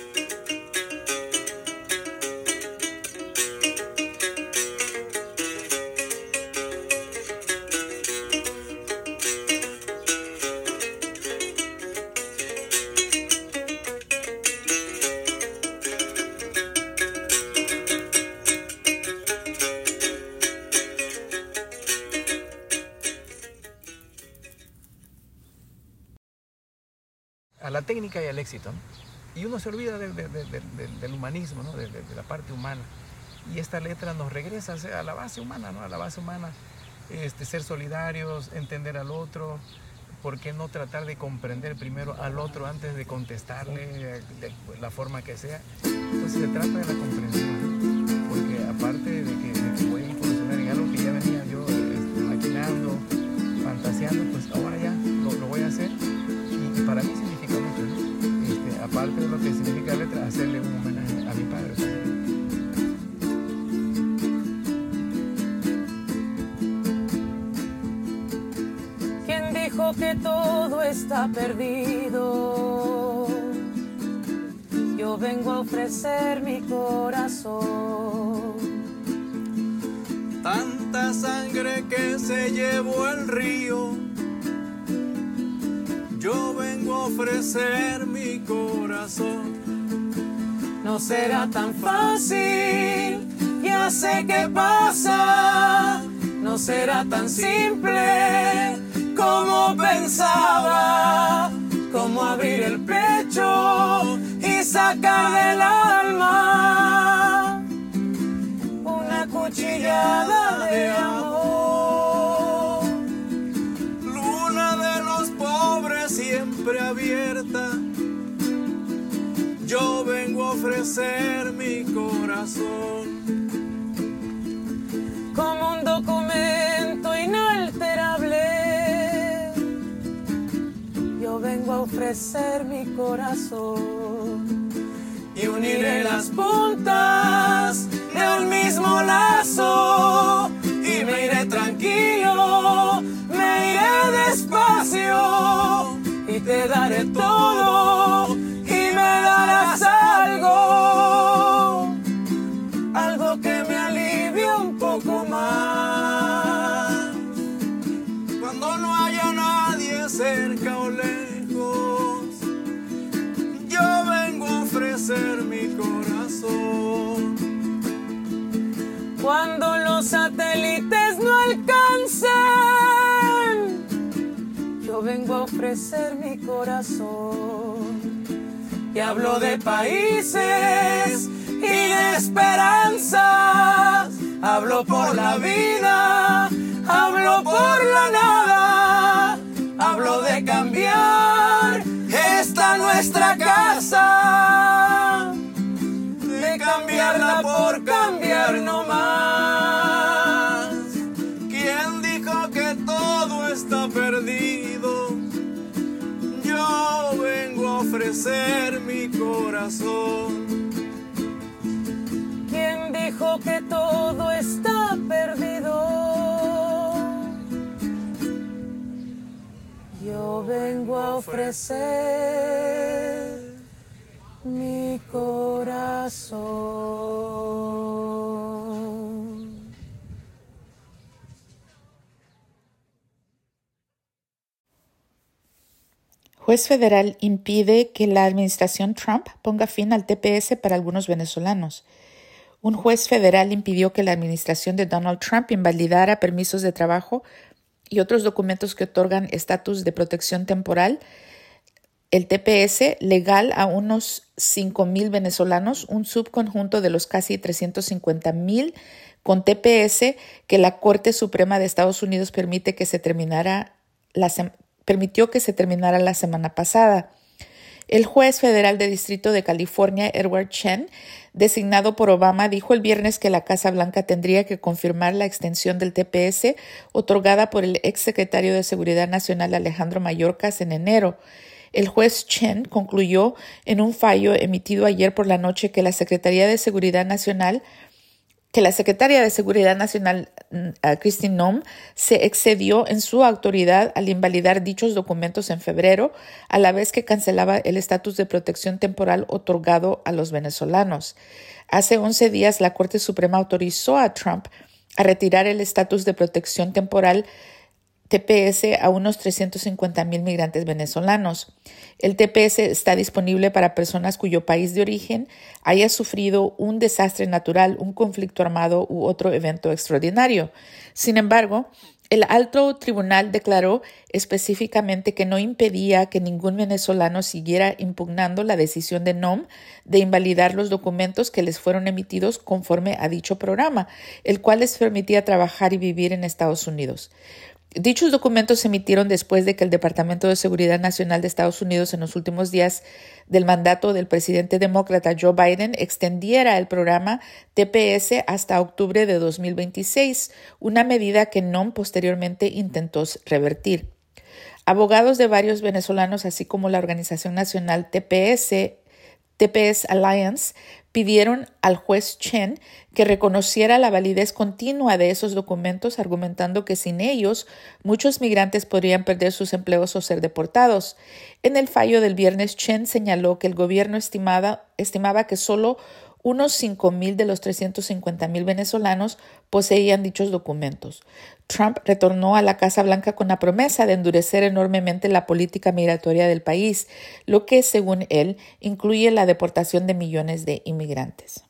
A la técnica y al éxito, ¿no? Y uno se olvida del humanismo, ¿no? de la parte humana, y esta letra nos regresa a la base humana, ¿no? A la base humana, ser solidarios, entender al otro. ¿Por qué no tratar de comprender primero al otro antes de contestarle de la forma que sea? Entonces se trata de la comprensión, ¿no? Porque aparte de que voy a incursionar en algo que ya venía yo maquinando, fantaseando, pues ahora ya lo voy a hacer, y para mí significa mucho, ¿no? Aparte de lo que significa la letra, hacerle un homenaje a mi padre también. ¿Quién dijo que todo está perdido? Yo vengo a ofrecer mi corazón. Tanto tanta sangre que se llevó el río. Yo vengo a ofrecer mi corazón. No será tan fácil, ya sé qué pasa. No será tan simple como pensaba. Como abrir el pecho y sacar del alma una cuchillada de amor. Luna de los pobres siempre abierta. Yo vengo a ofrecer mi corazón. Como un documento inalterable, yo vengo a ofrecer mi corazón. Y uniré las puntas de un mismo lazo. Y me iré tranquilo, me iré despacio. Y te daré todo y me darás algo. Algo que me alivie un poco más. Cuando no haya nadie cerca o lejos, yo vengo a ofrecer mi corazón. Cuando los satélites no alcancen, yo vengo a ofrecer mi corazón. Y hablo de países y de esperanzas. Hablo por la vida, hablo por la nada. Hablo de cambiar esta nuestra casa, de cambiarla por cambiar no más. ¿Quién dijo que todo está perdido? Yo vengo a ofrecer mi corazón. ¿Quién dijo que todo está perdido? Yo vengo a ofrecer mi corazón. Juez federal impide que la administración Trump ponga fin al TPS para algunos venezolanos. Un juez federal impidió que la administración de Donald Trump invalidara permisos de trabajo y otros documentos que otorgan estatus de protección temporal, el TPS, legal a unos 5,000 venezolanos, un subconjunto de los casi 350,000 con TPS que la Corte Suprema de Estados Unidos permitió que se terminara la semana pasada. El juez federal de Distrito de California, Edward Chen, designado por Obama, dijo el viernes que la Casa Blanca tendría que confirmar la extensión del TPS otorgada por el exsecretario de Seguridad Nacional Alejandro Mayorkas en enero. El juez Chen concluyó en un fallo emitido ayer por la noche que la Secretaria de Seguridad Nacional, Kristi Noem, se excedió en su autoridad al invalidar dichos documentos en febrero, a la vez que cancelaba el estatus de protección temporal otorgado a los venezolanos. Hace 11 días, la Corte Suprema autorizó a Trump a retirar el estatus de protección temporal TPS a unos 350,000 migrantes venezolanos. El TPS está disponible para personas cuyo país de origen haya sufrido un desastre natural, un conflicto armado u otro evento extraordinario. Sin embargo, el alto tribunal declaró específicamente que no impedía que ningún venezolano siguiera impugnando la decisión de NOM de invalidar los documentos que les fueron emitidos conforme a dicho programa, el cual les permitía trabajar y vivir en Estados Unidos. Dichos documentos se emitieron después de que el Departamento de Seguridad Nacional de Estados Unidos en los últimos días del mandato del presidente demócrata Joe Biden extendiera el programa TPS hasta octubre de 2026, una medida que NOM posteriormente intentó revertir. Abogados de varios venezolanos, así como la organización nacional TPS Alliance, pidieron al juez Chen que reconociera la validez continua de esos documentos, argumentando que sin ellos muchos migrantes podrían perder sus empleos o ser deportados. En el fallo del viernes, Chen señaló que el gobierno estimaba que solo Unos 5,000 de los 350,000 venezolanos poseían dichos documentos. Trump retornó a la Casa Blanca con la promesa de endurecer enormemente la política migratoria del país, lo que, según él, incluye la deportación de millones de inmigrantes.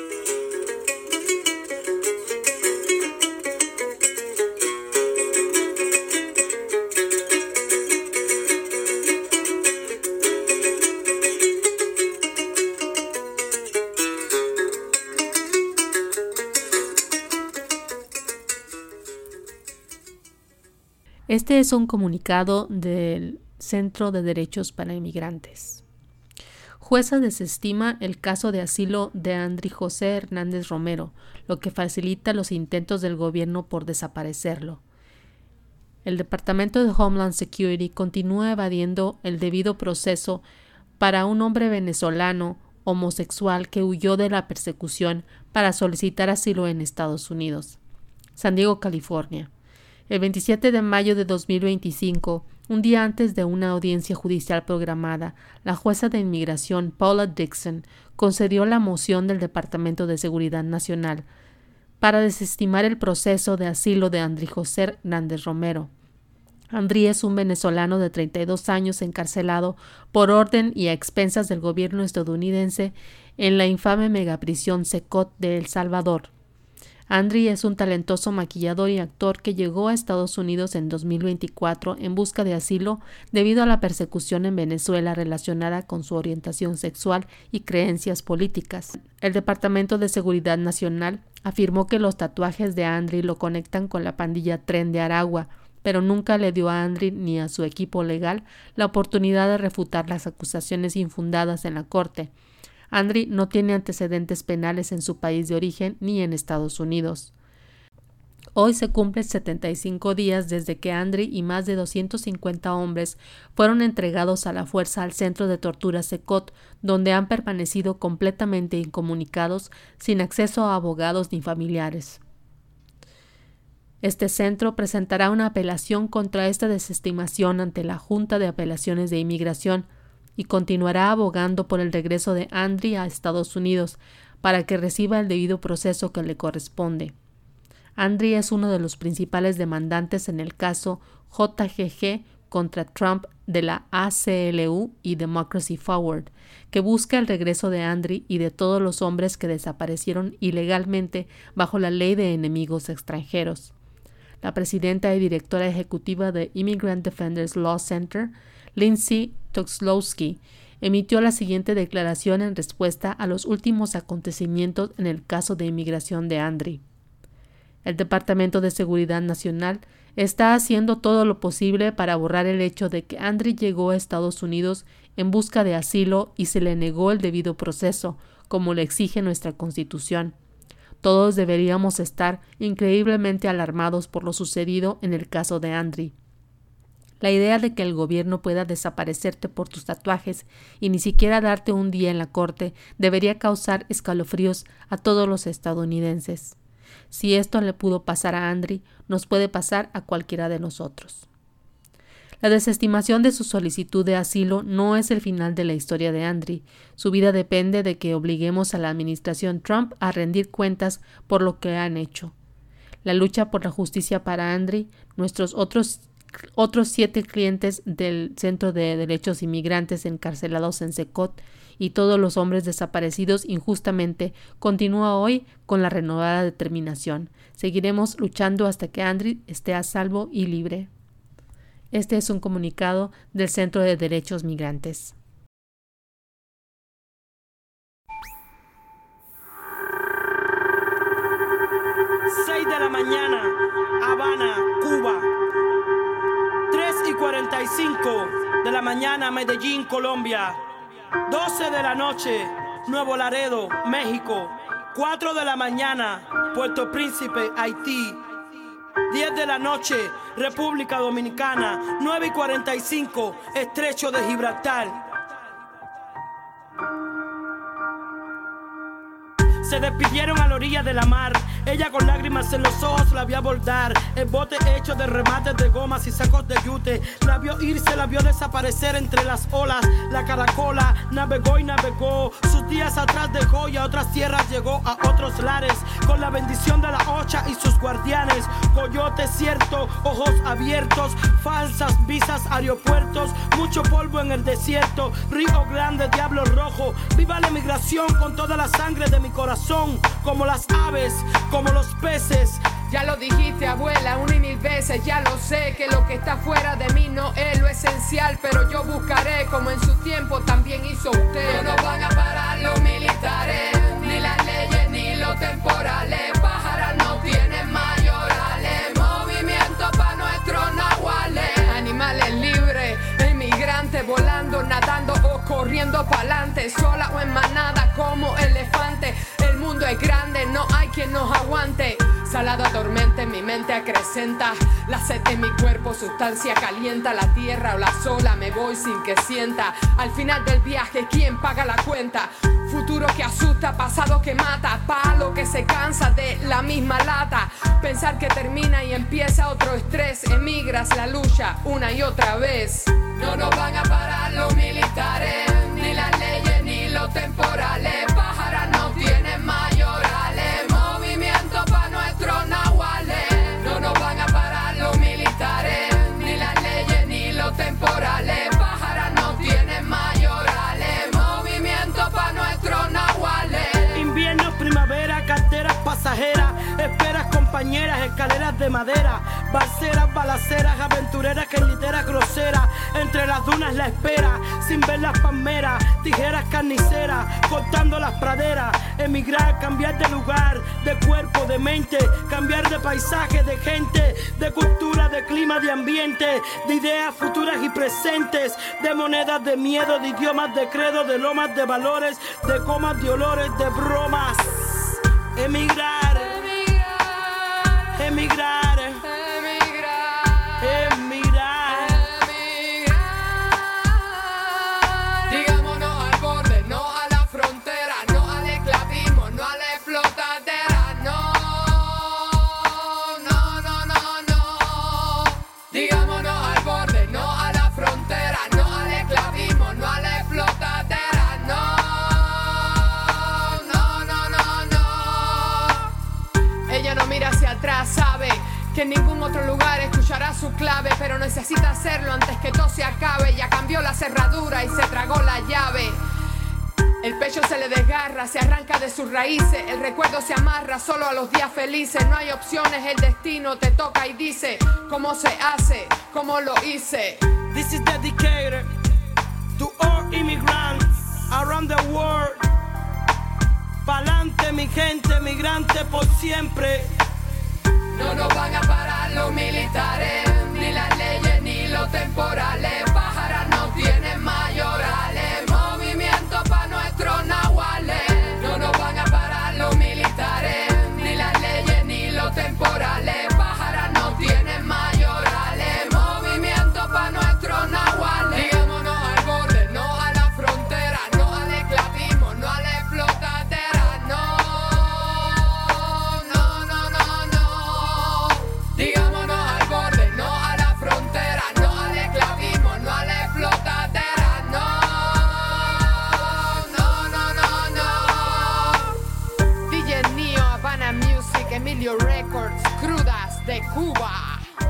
Este es un comunicado del Centro de Derechos para Inmigrantes. Jueza desestima el caso de asilo de Andry José Hernández Romero, lo que facilita los intentos del gobierno por desaparecerlo. El Departamento de Homeland Security continúa evadiendo el debido proceso para un hombre venezolano homosexual que huyó de la persecución para solicitar asilo en Estados Unidos. San Diego, California. El 27 de mayo de 2025, un día antes de una audiencia judicial programada, la jueza de inmigración Paula Dixon concedió la moción del Departamento de Seguridad Nacional para desestimar el proceso de asilo de Andry José Hernández Romero. Andry es un venezolano de 32 años encarcelado por orden y a expensas del gobierno estadounidense en la infame megaprisión Secot de El Salvador. Andry es un talentoso maquillador y actor que llegó a Estados Unidos en 2024 en busca de asilo debido a la persecución en Venezuela relacionada con su orientación sexual y creencias políticas. El Departamento de Seguridad Nacional afirmó que los tatuajes de Andry lo conectan con la pandilla Tren de Aragua, pero nunca le dio a Andry ni a su equipo legal la oportunidad de refutar las acusaciones infundadas en la corte. Andry no tiene antecedentes penales en su país de origen ni en Estados Unidos. Hoy se cumplen 75 días desde que Andry y más de 250 hombres fueron entregados a la fuerza al centro de tortura Secot, donde han permanecido completamente incomunicados, sin acceso a abogados ni familiares. Este centro presentará una apelación contra esta desestimación ante la Junta de Apelaciones de Inmigración y continuará abogando por el regreso de Andry a Estados Unidos para que reciba el debido proceso que le corresponde. Andry es uno de los principales demandantes en el caso JGG contra Trump de la ACLU y Democracy Forward, que busca el regreso de Andry y de todos los hombres que desaparecieron ilegalmente bajo la ley de enemigos extranjeros. La presidenta y directora ejecutiva de Immigrant Defenders Law Center, Lindsay Toxlowski, emitió la siguiente declaración en respuesta a los últimos acontecimientos en el caso de inmigración de Andry. El Departamento de Seguridad Nacional está haciendo todo lo posible para borrar el hecho de que Andry llegó a Estados Unidos en busca de asilo y se le negó el debido proceso, como le exige nuestra Constitución. Todos deberíamos estar increíblemente alarmados por lo sucedido en el caso de Andry. La idea de que el gobierno pueda desaparecerte por tus tatuajes y ni siquiera darte un día en la corte debería causar escalofríos a todos los estadounidenses. Si esto le pudo pasar a Andry, nos puede pasar a cualquiera de nosotros. La desestimación de su solicitud de asilo no es el final de la historia de Andry. Su vida depende de que obliguemos a la administración Trump a rendir cuentas por lo que han hecho. La lucha por la justicia para Andry, nuestros otros 7 clientes del Centro de Derechos Inmigrantes encarcelados en Secot y todos los hombres desaparecidos injustamente continúa hoy con la renovada determinación. Seguiremos luchando hasta que Andry esté a salvo y libre. Este es un comunicado del Centro de Derechos Migrantes. De la mañana, Habana, Cuba. 3:45 de la mañana, Medellín, Colombia. 12 de la noche, Nuevo Laredo, México. 4 de la mañana, Puerto Príncipe, Haití. 10 de la noche, República Dominicana. 9:45, Estrecho de Gibraltar. Se despidieron a la orilla de la mar. Ella con lágrimas en los ojos la vio abordar. El bote hecho de remates de gomas y sacos de yute. La vio irse, la vio desaparecer entre las olas. La caracola navegó y navegó. Sus días atrás dejó y a otras tierras llegó, a otros lares. Con la bendición de la Ocha y sus guardianes. Coyote cierto, ojos abiertos. Falsas visas, aeropuertos. Mucho polvo en el desierto. Río Grande, Diablo Rojo. Viva la emigración con toda la sangre de mi corazón. Como las aves, como los peces. Ya lo dijiste, abuela, una y mil veces. Ya lo sé, que lo que está fuera de mí no es lo esencial. Pero yo buscaré, como en su tiempo también hizo usted. No nos van a parar los militares, ni las leyes, ni los temporales. Pájaras no tienen mayorales. Movimiento pa' nuestros nahuales. Animales libres, inmigrantes volando, nadando o corriendo pa'lante. Sola o en manada como elefante. El mundo es grande, no hay quien nos aguante. Salado atormenta en mi mente acrecenta. La sed en mi cuerpo, sustancia calienta. La tierra o la sola, me voy sin que sienta. Al final del viaje, ¿quién paga la cuenta? Futuro que asusta, pasado que mata. Palo que se cansa de la misma lata. Pensar que termina y empieza otro estrés. Emigras la lucha una y otra vez. No nos van a parar los militares, ni las leyes, ni los temporales. Pájaras no tienen mayorales. Movimiento pa' nuestros nahuales. No nos van a parar los militares, ni las leyes, ni los temporales. Pájaras no tienen mayorales. Movimiento pa' nuestros nahuales. Invierno, primavera, carteras pasajeras. Esperas compañeras, escaleras de madera. Balseras, balaceras, aventureras que en literas groseras. Entre las dunas la espera, sin ver las palmeras. Tijeras carniceras, cortando las praderas. Emigrar, cambiar de lugar, de cuerpo, de mente. Cambiar de paisaje, de gente. De cultura, de clima, de ambiente. De ideas futuras y presentes. De monedas, de miedo, de idiomas, de credo. De lomas, de valores, de comas, de olores, de bromas. Emigrar, emigrar, emigrar. Digámonos al borde, no a la frontera, no al esclavismo, no a la explotadera, no, no, no, no, no. Digámonos al borde, no a la frontera, no al esclavismo, no a la explotadera, no, no, no, no, no. Ella no mira hacia atrás, sabe que en ningún otro lugar escuchará su clave, pero necesita hacerlo antes que todo se acabe. Ya cambió la cerradura y se tragó la llave. El pecho se le desgarra, se arranca de sus raíces. El recuerdo se amarra solo a los días felices. No hay opciones, el destino te toca y dice cómo se hace, cómo lo hice. This is dedicated to all immigrants around the world. Pa'lante mi gente, migrante por siempre. No nos van a parar los militares, ni las leyes, ni los temporales. Pájaras no tienen mayorales. Movimiento pa' nuestros nahuales. No nos van a parar los militares, ni las leyes, ni los temporales. Pájaras no tienen mayorales. Movimiento pa' nuestros nahuales. Digámonos al borde, no a la frontera, no al esclavismo, no a la explotadera, no, no, no, no, no. Digámonos al borde, no a la frontera, no al esclavismo, no a la explotadera, no, no, no, no, no. DJ Neo, Havana Music, Emilio Records, Crudas de Cuba.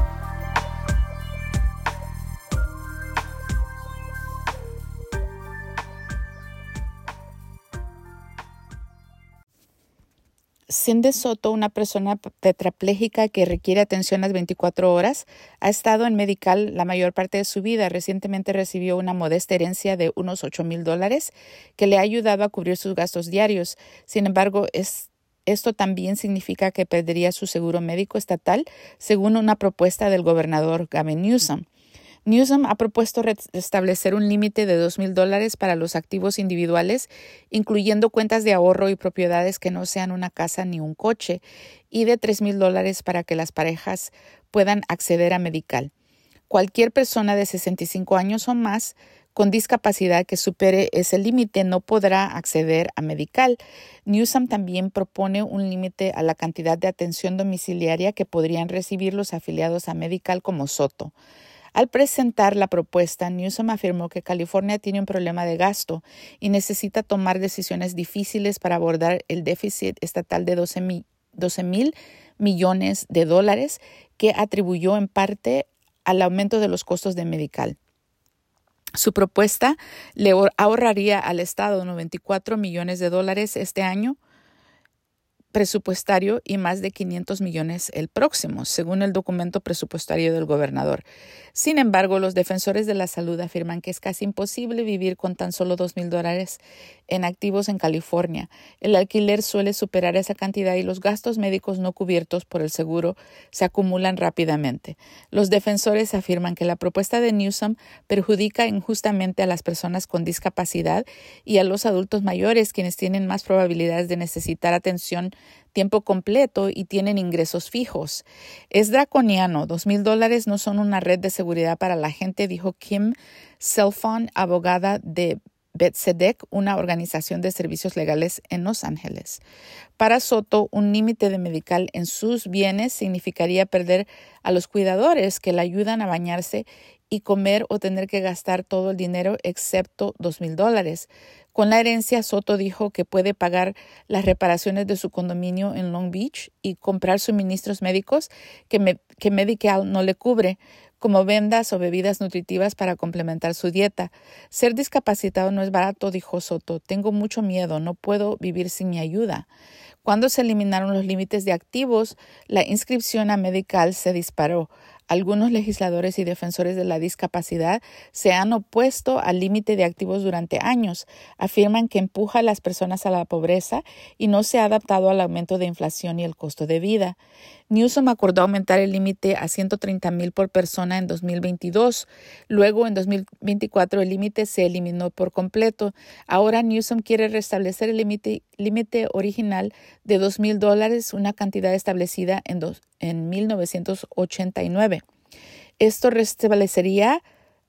Cindy Soto, una persona tetrapléjica que requiere atención las 24 horas, ha estado en Medical la mayor parte de su vida. Recientemente recibió una modesta herencia de unos $8,000 que le ha ayudado a cubrir sus gastos diarios. Sin embargo, esto también significa que perdería su seguro médico estatal, según una propuesta del gobernador Gavin Newsom. Newsom ha propuesto restablecer un límite de $2,000 para los activos individuales, incluyendo cuentas de ahorro y propiedades que no sean una casa ni un coche, y de $3,000 para que las parejas puedan acceder a Medical. Cualquier persona de 65 años o más con discapacidad que supere ese límite no podrá acceder a Medi-Cal. Newsom también propone un límite a la cantidad de atención domiciliaria que podrían recibir los afiliados a Medi-Cal como Soto. Al presentar la propuesta, Newsom afirmó que California tiene un problema de gasto y necesita tomar decisiones difíciles para abordar el déficit estatal de $12,000 millones que atribuyó en parte al aumento de los costos de Medi-Cal. Su propuesta le ahorraría al Estado $94 millones este año presupuestario y más de $500 millones el próximo, según el documento presupuestario del gobernador. Sin embargo, los defensores de la salud afirman que es casi imposible vivir con tan solo $2,000 en activos en California. El alquiler suele superar esa cantidad y los gastos médicos no cubiertos por el seguro se acumulan rápidamente. Los defensores afirman que la propuesta de Newsom perjudica injustamente a las personas con discapacidad y a los adultos mayores, quienes tienen más probabilidades de necesitar atención tiempo completo y tienen ingresos fijos. Es draconiano. $2,000 no son una red de seguridad para la gente, dijo Kim Selfon, abogada de Bethesda, una organización de servicios legales en Los Ángeles. Para Soto, un límite de Medi-Cal en sus bienes significaría perder a los cuidadores que le ayudan a bañarse y comer o tener que gastar todo el dinero excepto $2,000. Con la herencia, Soto dijo que puede pagar las reparaciones de su condominio en Long Beach y comprar suministros médicos que Medi-Cal no le cubre, como vendas o bebidas nutritivas para complementar su dieta. Ser discapacitado no es barato, dijo Soto. Tengo mucho miedo, no puedo vivir sin mi ayuda. Cuando se eliminaron los límites de activos, la inscripción a Medi-Cal se disparó. Algunos legisladores y defensores de la discapacidad se han opuesto al límite de activos durante años. Afirman que empuja a las personas a la pobreza y no se ha adaptado al aumento de inflación y el costo de vida. Newsom acordó aumentar el límite a $130,000 por persona en 2022. Luego, en 2024, el límite se eliminó por completo. Ahora Newsom quiere restablecer el límite original de $2,000, una cantidad establecida en 1989. Esto restablecería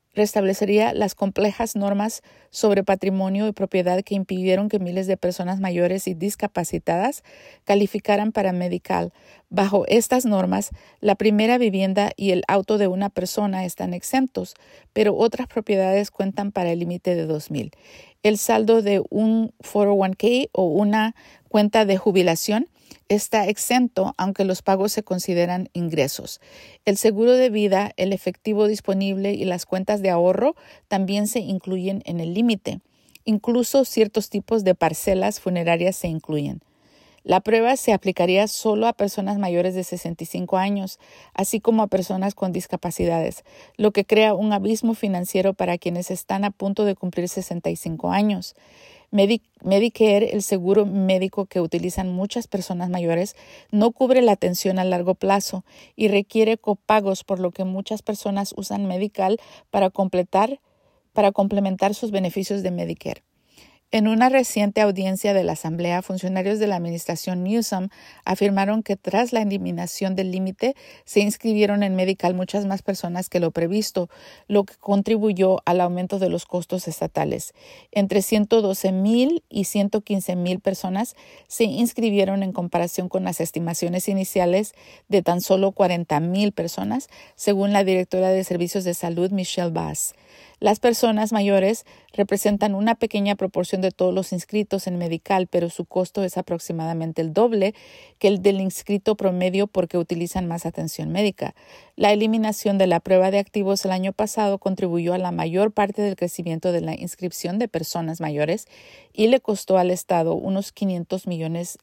las complejas normas sobre patrimonio y propiedad que impidieron que miles de personas mayores y discapacitadas calificaran para Medi-Cal. Bajo estas normas, la primera vivienda y el auto de una persona están exentos, pero otras propiedades cuentan para el límite de $2,000. El saldo de un 401k o una cuenta de jubilación está exento, aunque los pagos se consideran ingresos. El seguro de vida, el efectivo disponible y las cuentas de ahorro también se incluyen en el límite. Incluso ciertos tipos de parcelas funerarias se incluyen. La prueba se aplicaría solo a personas mayores de 65 años, así como a personas con discapacidades, lo que crea un abismo financiero para quienes están a punto de cumplir 65 años. Medicare, el seguro médico que utilizan muchas personas mayores, no cubre la atención a largo plazo y requiere copagos, por lo que muchas personas usan Medi-Cal para complementar sus beneficios de Medicare. En una reciente audiencia de la Asamblea, funcionarios de la administración Newsom afirmaron que tras la eliminación del límite se inscribieron en Medi-Cal muchas más personas que lo previsto, lo que contribuyó al aumento de los costos estatales. Entre 112,000 y 115,000 personas se inscribieron en comparación con las estimaciones iniciales de tan solo 40,000 personas, según la directora de Servicios de Salud, Michelle Bass. Las personas mayores representan una pequeña proporción de todos los inscritos en Medi-Cal, pero su costo es aproximadamente el doble que el del inscrito promedio porque utilizan más atención médica. La eliminación de la prueba de activos el año pasado contribuyó a la mayor parte del crecimiento de la inscripción de personas mayores y le costó al Estado unos $500 millones,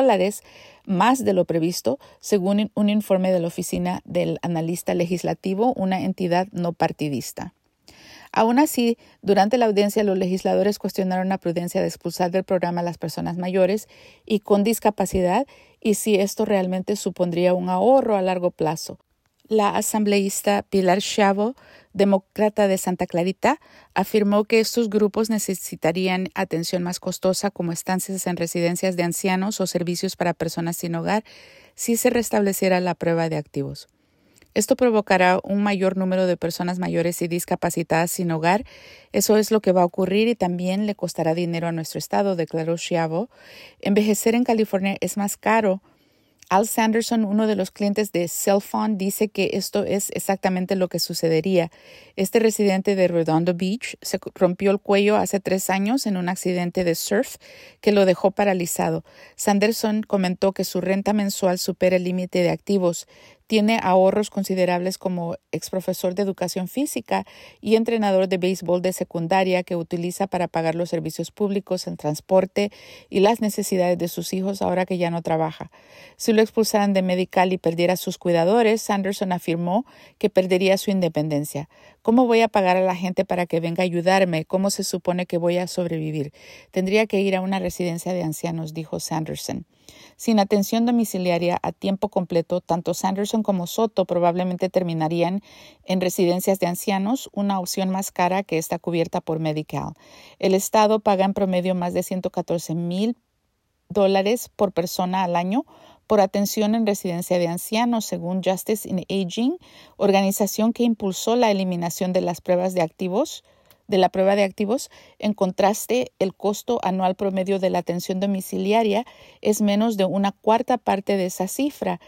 más de lo previsto, según un informe de la Oficina del Analista Legislativo, una entidad no partidista. Aún así, durante la audiencia, los legisladores cuestionaron la prudencia de expulsar del programa a las personas mayores y con discapacidad y si esto realmente supondría un ahorro a largo plazo. La asambleísta Pilar Chavo, demócrata de Santa Clarita, afirmó que estos grupos necesitarían atención más costosa como estancias en residencias de ancianos o servicios para personas sin hogar si se restableciera la prueba de activos. Esto provocará un mayor número de personas mayores y discapacitadas sin hogar. Eso es lo que va a ocurrir y también le costará dinero a nuestro estado, declaró Schiavo. Envejecer en California es más caro. Al Sanderson, uno de los clientes de Cellphone, dice que esto es exactamente lo que sucedería. Este residente de Redondo Beach se rompió el cuello hace 3 años en un accidente de surf que lo dejó paralizado. Sanderson comentó que su renta mensual supera el límite de activos. Tiene ahorros considerables como exprofesor de educación física y entrenador de béisbol de secundaria que utiliza para pagar los servicios públicos, el transporte y las necesidades de sus hijos ahora que ya no trabaja. Si lo expulsaran de Medical y perdiera sus cuidadores, Sanderson afirmó que perdería su independencia. ¿Cómo voy a pagar a la gente para que venga a ayudarme? ¿Cómo se supone que voy a sobrevivir? Tendría que ir a una residencia de ancianos, dijo Sanderson. Sin atención domiciliaria a tiempo completo, tanto Sanderson como Soto probablemente terminarían en residencias de ancianos, una opción más cara que está cubierta por Medi-Cal. El Estado paga en promedio más de $114,000 por persona al año por atención en residencia de ancianos, según Justice in Aging, organización que impulsó la eliminación de las pruebas de activos. La prueba de activos. En contraste, el costo anual promedio de la atención domiciliaria es menos de una cuarta parte de esa cifra,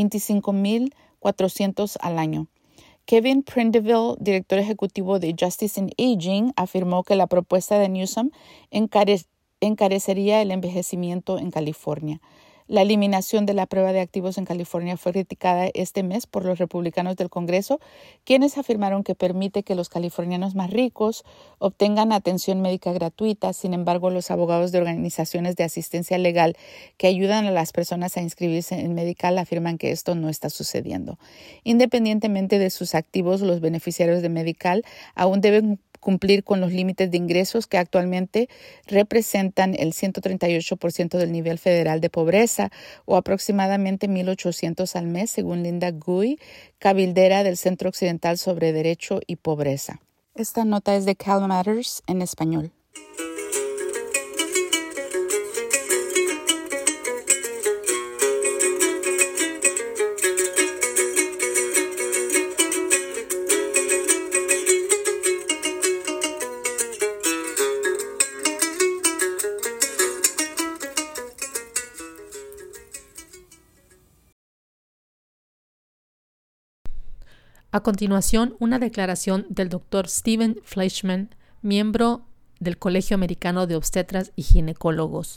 $25,400 al año. Kevin Prindiville, director ejecutivo de Justice in Aging, afirmó que la propuesta de Newsom encarecería el envejecimiento en California. La eliminación de la prueba de activos en California fue criticada este mes por los republicanos del Congreso, quienes afirmaron que permite que los californianos más ricos obtengan atención médica gratuita. Sin embargo, los abogados de organizaciones de asistencia legal que ayudan a las personas a inscribirse en Medi-Cal afirman que esto no está sucediendo. Independientemente de sus activos, los beneficiarios de Medi-Cal aún deben cumplir con los límites de ingresos que actualmente representan el 138% del nivel federal de pobreza o aproximadamente $1,800 al mes, según Linda Gui, cabildera del Centro Occidental sobre Derecho y Pobreza. Esta nota es de Cal Matters en español. A continuación, una declaración del Dr. Steven Fleischman, miembro del Colegio Americano de Obstetras y Ginecólogos.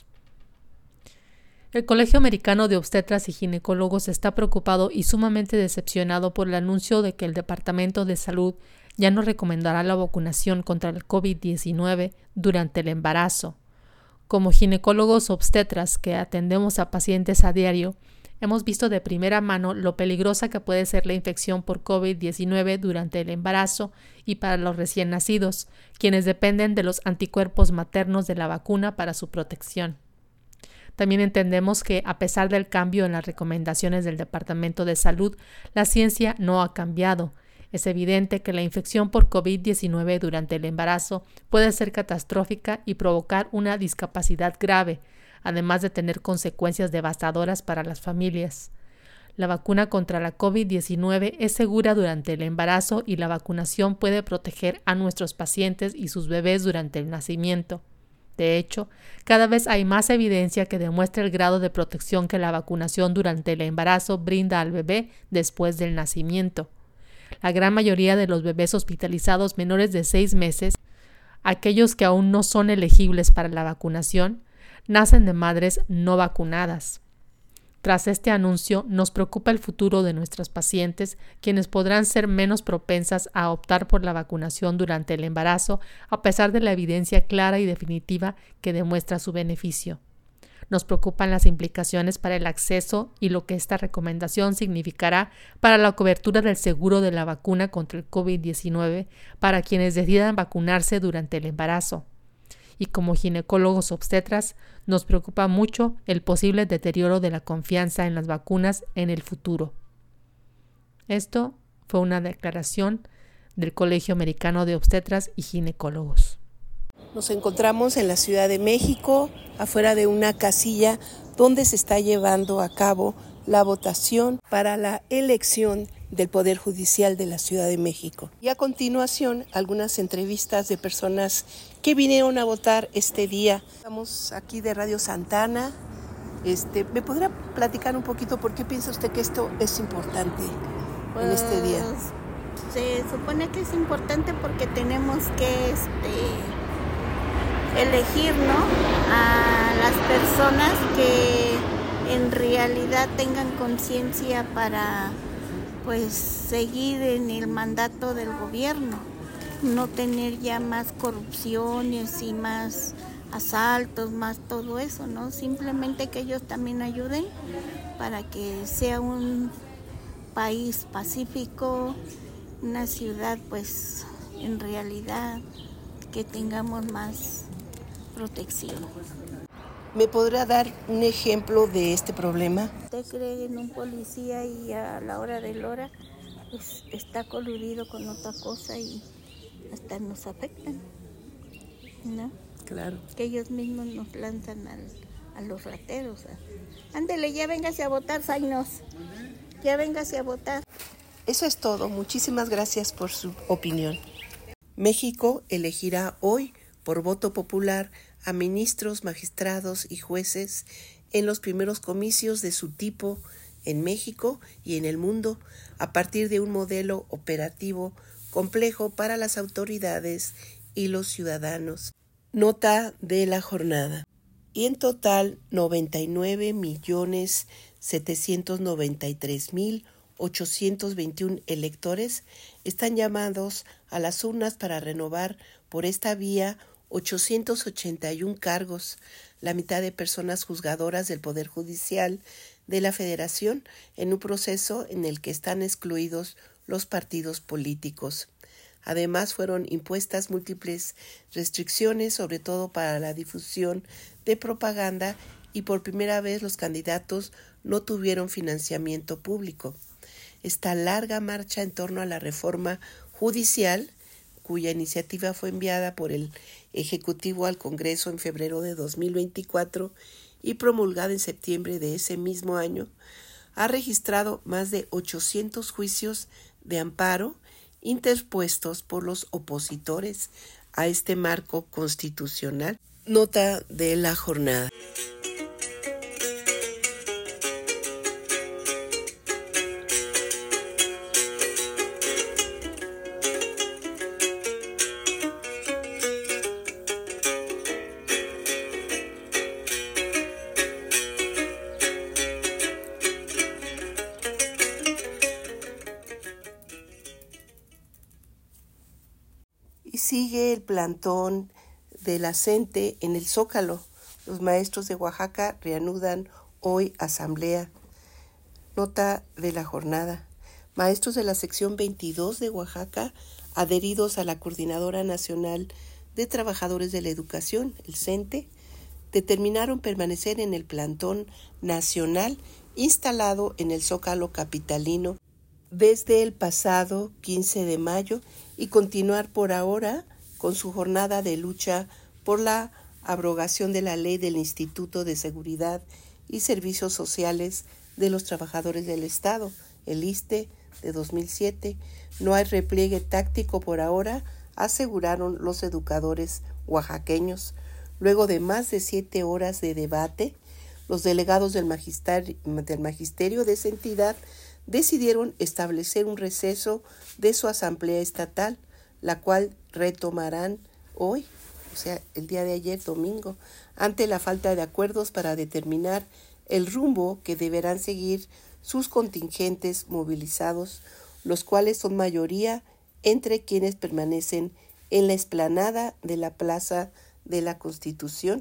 El Colegio Americano de Obstetras y Ginecólogos está preocupado y sumamente decepcionado por el anuncio de que el Departamento de Salud ya no recomendará la vacunación contra el COVID-19 durante el embarazo. Como ginecólogos obstetras que atendemos a pacientes a diario, hemos visto de primera mano lo peligrosa que puede ser la infección por COVID-19 durante el embarazo y para los recién nacidos, quienes dependen de los anticuerpos maternos de la vacuna para su protección. También entendemos que, a pesar del cambio en las recomendaciones del Departamento de Salud, la ciencia no ha cambiado. Es evidente que la infección por COVID-19 durante el embarazo puede ser catastrófica y provocar una discapacidad grave, además de tener consecuencias devastadoras para las familias. La vacuna contra la COVID-19 es segura durante el embarazo y la vacunación puede proteger a nuestros pacientes y sus bebés durante el nacimiento. De hecho, cada vez hay más evidencia que demuestra el grado de protección que la vacunación durante el embarazo brinda al bebé después del nacimiento. La gran mayoría de los bebés hospitalizados menores de 6 meses, aquellos que aún no son elegibles para la vacunación, nacen de madres no vacunadas. Tras este anuncio, nos preocupa el futuro de nuestras pacientes, quienes podrán ser menos propensas a optar por la vacunación durante el embarazo, a pesar de la evidencia clara y definitiva que demuestra su beneficio. Nos preocupan las implicaciones para el acceso y lo que esta recomendación significará para la cobertura del seguro de la vacuna contra el COVID-19 para quienes decidan vacunarse durante el embarazo. Y como ginecólogos obstetras, nos preocupa mucho el posible deterioro de la confianza en las vacunas en el futuro. Esto fue una declaración del Colegio Americano de Obstetras y Ginecólogos. Nos encontramos en la Ciudad de México, afuera de una casilla donde se está llevando a cabo la votación para la elección del Poder Judicial de la Ciudad de México. Y a continuación, algunas entrevistas de personas que vinieron a votar este día. Estamos aquí de Radio Santana. ¿Me podrá platicar un poquito por qué piensa usted que esto es importante en este día? Se supone que es importante porque tenemos que elegir, ¿no?, a las personas que en realidad tengan conciencia para pues seguir en el mandato del gobierno, no tener ya más corrupciones y más asaltos, más todo eso, ¿no? Simplemente que ellos también ayuden para que sea un país pacífico, una ciudad pues en realidad que tengamos más protección. ¿Me podrá dar un ejemplo de este problema? ¿Usted cree en un policía y a la hora de la hora pues, está coludido con otra cosa y hasta nos afectan, ¿no? Claro. Que ellos mismos nos lanzan a los rateros. Ándele, ya véngase a votar, Zainos. Ya véngase a votar. Eso es todo. Muchísimas gracias por su opinión. México elegirá hoy, por voto popular, a ministros, magistrados y jueces en los primeros comicios de su tipo en México y en el mundo, a partir de un modelo operativo complejo para las autoridades y los ciudadanos. Nota de la jornada. Y en total, 99.793.821 electores están llamados a las urnas para renovar por esta vía 881 cargos, la mitad de personas juzgadoras del Poder Judicial de la Federación, en un proceso en el que están excluidos los partidos políticos. Además, fueron impuestas múltiples restricciones, sobre todo para la difusión de propaganda, y por primera vez los candidatos no tuvieron financiamiento público. Esta larga marcha en torno a la reforma judicial, cuya iniciativa fue enviada por el Ejecutivo al Congreso en febrero de 2024 y promulgada en septiembre de ese mismo año, ha registrado más de 800 juicios de amparo interpuestos por los opositores a este marco constitucional. Nota de la jornada. Sigue el plantón de la CENTE en el Zócalo. Los maestros de Oaxaca reanudan hoy asamblea. Nota de la jornada. Maestros de la sección 22 de Oaxaca, adheridos a la Coordinadora Nacional de Trabajadores de la Educación, el CENTE, determinaron permanecer en el plantón nacional instalado en el Zócalo capitalino desde el pasado 15 de mayo y continuar por ahora con su jornada de lucha por la abrogación de la ley del Instituto de Seguridad y Servicios Sociales de los Trabajadores del Estado, el ISSSTE, de 2007. No hay repliegue táctico por ahora, aseguraron los educadores oaxaqueños. Luego de más de 7 horas de debate, los delegados del magisterio de esa entidad decidieron establecer un receso de su asamblea estatal, la cual retomarán hoy, o sea, el día de ayer, domingo, ante la falta de acuerdos para determinar el rumbo que deberán seguir sus contingentes movilizados, los cuales son mayoría entre quienes permanecen en la explanada de la Plaza de la Constitución,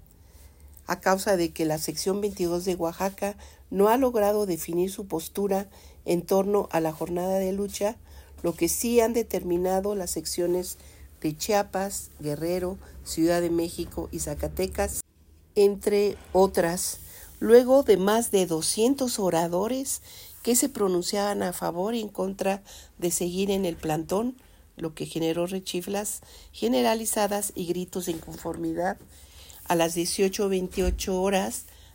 a causa de que la sección 22 de Oaxaca no ha logrado definir su postura en torno a la jornada de lucha, lo que sí han determinado las secciones de Chiapas, Guerrero, Ciudad de México y Zacatecas, entre otras, luego de más de 200 oradores que se pronunciaban a favor y en contra de seguir en el plantón, lo que generó rechiflas generalizadas y gritos de inconformidad. A las 18:28 horas,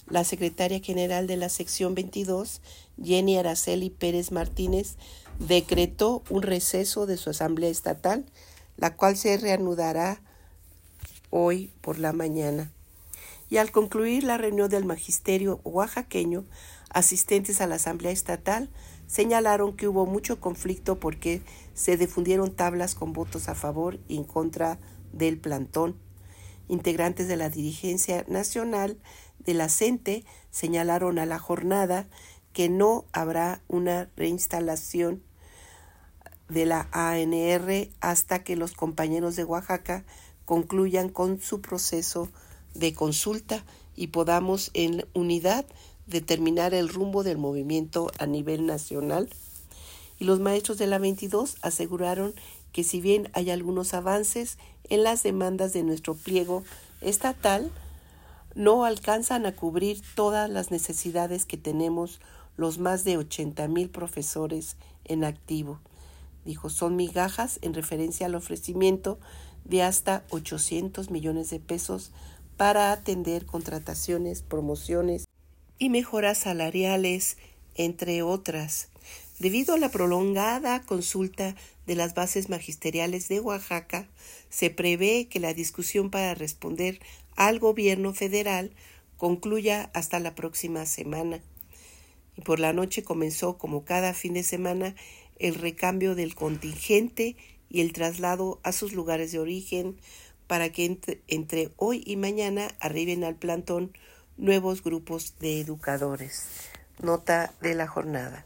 La secretaria general de la sección 22, Jenny Araceli Pérez Martínez, decretó un receso de su asamblea estatal, la cual se reanudará hoy por la mañana. Y al concluir la reunión del magisterio oaxaqueño, asistentes a la asamblea estatal señalaron que hubo mucho conflicto porque se difundieron tablas con votos a favor y en contra del plantón. Integrantes de la dirigencia nacional de la CENTE señalaron a la jornada que no habrá una reinstalación de la ANR hasta que los compañeros de Oaxaca concluyan con su proceso de consulta y podamos en unidad determinar el rumbo del movimiento a nivel nacional. Y los maestros de la 22 aseguraron que si bien hay algunos avances en las demandas de nuestro pliego estatal, no alcanzan a cubrir todas las necesidades que tenemos los más de 80,000 profesores en activo. Dijo, son migajas en referencia al ofrecimiento de hasta 800 millones de pesos para atender contrataciones, promociones y mejoras salariales, entre otras. Debido a la prolongada consulta de las bases magisteriales de Oaxaca, se prevé que la discusión para responder al gobierno federal concluya hasta la próxima semana. Y por la noche comenzó, como cada fin de semana, el recambio del contingente y el traslado a sus lugares de origen para que entre hoy y mañana arriben al plantón nuevos grupos de educadores. Nota de la jornada.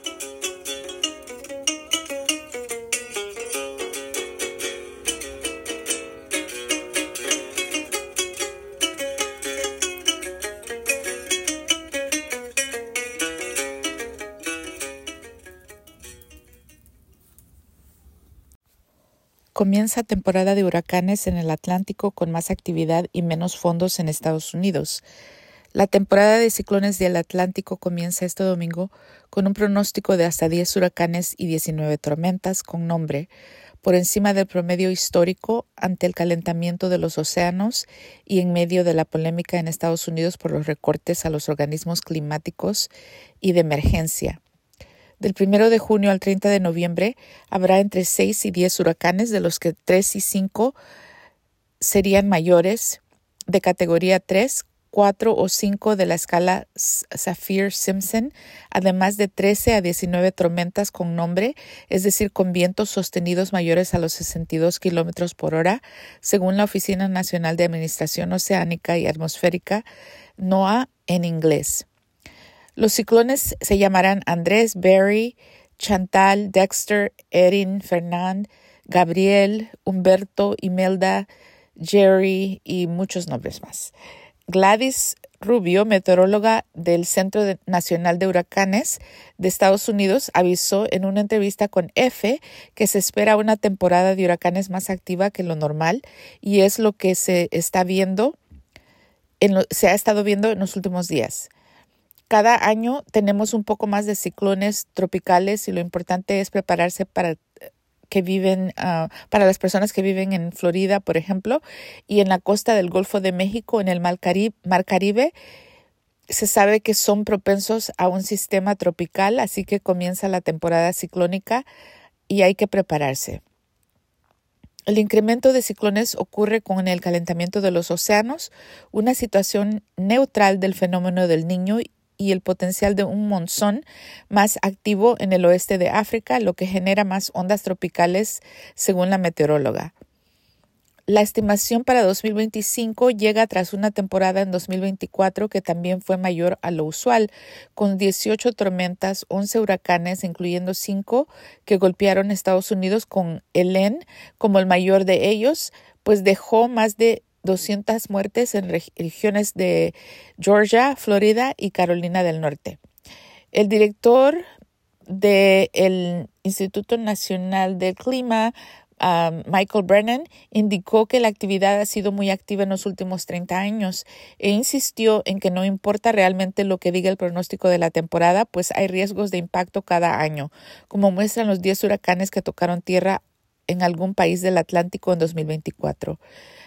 Comienza temporada de huracanes en el Atlántico con más actividad y menos fondos en Estados Unidos. La temporada de ciclones del Atlántico comienza este domingo con un pronóstico de hasta 10 huracanes y 19 tormentas con nombre, por encima del promedio histórico ante el calentamiento de los océanos y en medio de la polémica en Estados Unidos por los recortes a los organismos climáticos y de emergencia. Del 1 de junio al 30 de noviembre habrá entre 6 y 10 huracanes, de los que 3 y 5 serían mayores, de categoría 3, 4 o 5 de la escala Saffir-Simpson, además de 13 a 19 tormentas con nombre, es decir, con vientos sostenidos mayores a los 62 kilómetros por hora, según la Oficina Nacional de Administración Oceánica y Atmosférica, NOAA en inglés. Los ciclones se llamarán Andrés, Barry, Chantal, Dexter, Erin, Fernand, Gabriel, Humberto, Imelda, Jerry y muchos nombres más. Gladys Rubio, meteoróloga del Centro Nacional de Huracanes de Estados Unidos, avisó en una entrevista con EFE que se espera una temporada de huracanes más activa que lo normal y es lo que se ha estado viendo en los últimos días. Cada año tenemos un poco más de ciclones tropicales y lo importante es prepararse para las personas que viven en Florida, por ejemplo, y en la costa del Golfo de México, en el Mar Caribe. Se sabe que son propensos a un sistema tropical, así que comienza la temporada ciclónica y hay que prepararse. El incremento de ciclones ocurre con el calentamiento de los océanos, una situación neutral del fenómeno del Niño y el potencial de un monzón más activo en el oeste de África, lo que genera más ondas tropicales, según la meteoróloga. La estimación para 2025 llega tras una temporada en 2024 que también fue mayor a lo usual, con 18 tormentas, 11 huracanes, incluyendo 5 que golpearon Estados Unidos, con Helene como el mayor de ellos, pues dejó más de 200 muertes en regiones de Georgia, Florida y Carolina del Norte. El director del Instituto Nacional del Clima, Michael Brennan, indicó que la actividad ha sido muy activa en los últimos 30 años e insistió en que no importa realmente lo que diga el pronóstico de la temporada, pues hay riesgos de impacto cada año, como muestran los 10 huracanes que tocaron tierra en algún país del Atlántico en 2024.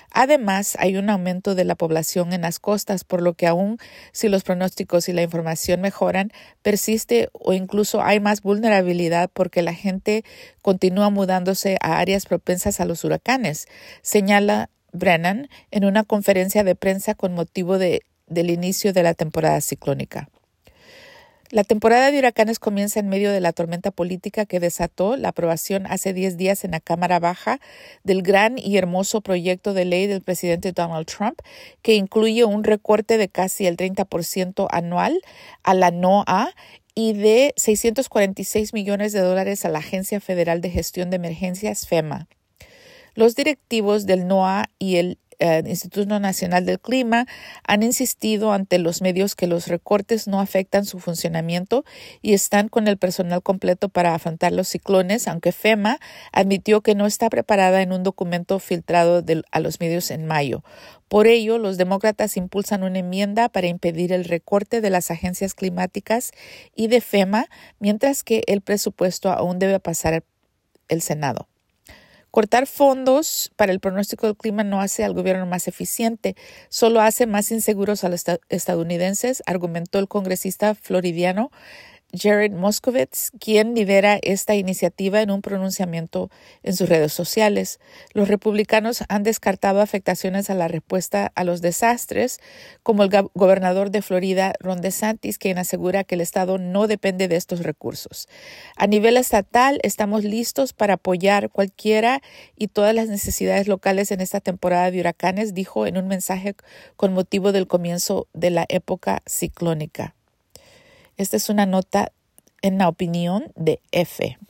Además, hay un aumento de la población en las costas, por lo que aún si los pronósticos y la información mejoran, persiste o incluso hay más vulnerabilidad porque la gente continúa mudándose a áreas propensas a los huracanes, señala Brennan en una conferencia de prensa con motivo del inicio de la temporada ciclónica. La temporada de huracanes comienza en medio de la tormenta política que desató la aprobación hace 10 días en la Cámara Baja del gran y hermoso proyecto de ley del presidente Donald Trump, que incluye un recorte de casi el 30% anual a la NOAA y de $646 millones a la Agencia Federal de Gestión de Emergencias, FEMA. Los directivos del NOAA y el Instituto Nacional del Clima han insistido ante los medios que los recortes no afectan su funcionamiento y están con el personal completo para afrontar los ciclones, aunque FEMA admitió que no está preparada en un documento filtrado a los medios en mayo. Por ello, los demócratas impulsan una enmienda para impedir el recorte de las agencias climáticas y de FEMA, mientras que el presupuesto aún debe pasar el Senado. Cortar fondos para el pronóstico del clima no hace al gobierno más eficiente, solo hace más inseguros a los estadounidenses, argumentó el congresista floridiano Jared Moskowitz, quien lidera esta iniciativa en un pronunciamiento en sus redes sociales. Los republicanos han descartado afectaciones a la respuesta a los desastres, como el gobernador de Florida, Ron DeSantis, quien asegura que el estado no depende de estos recursos. A nivel estatal, estamos listos para apoyar cualquiera y todas las necesidades locales en esta temporada de huracanes, dijo en un mensaje con motivo del comienzo de la época ciclónica. Esta es una nota en la opinión de F.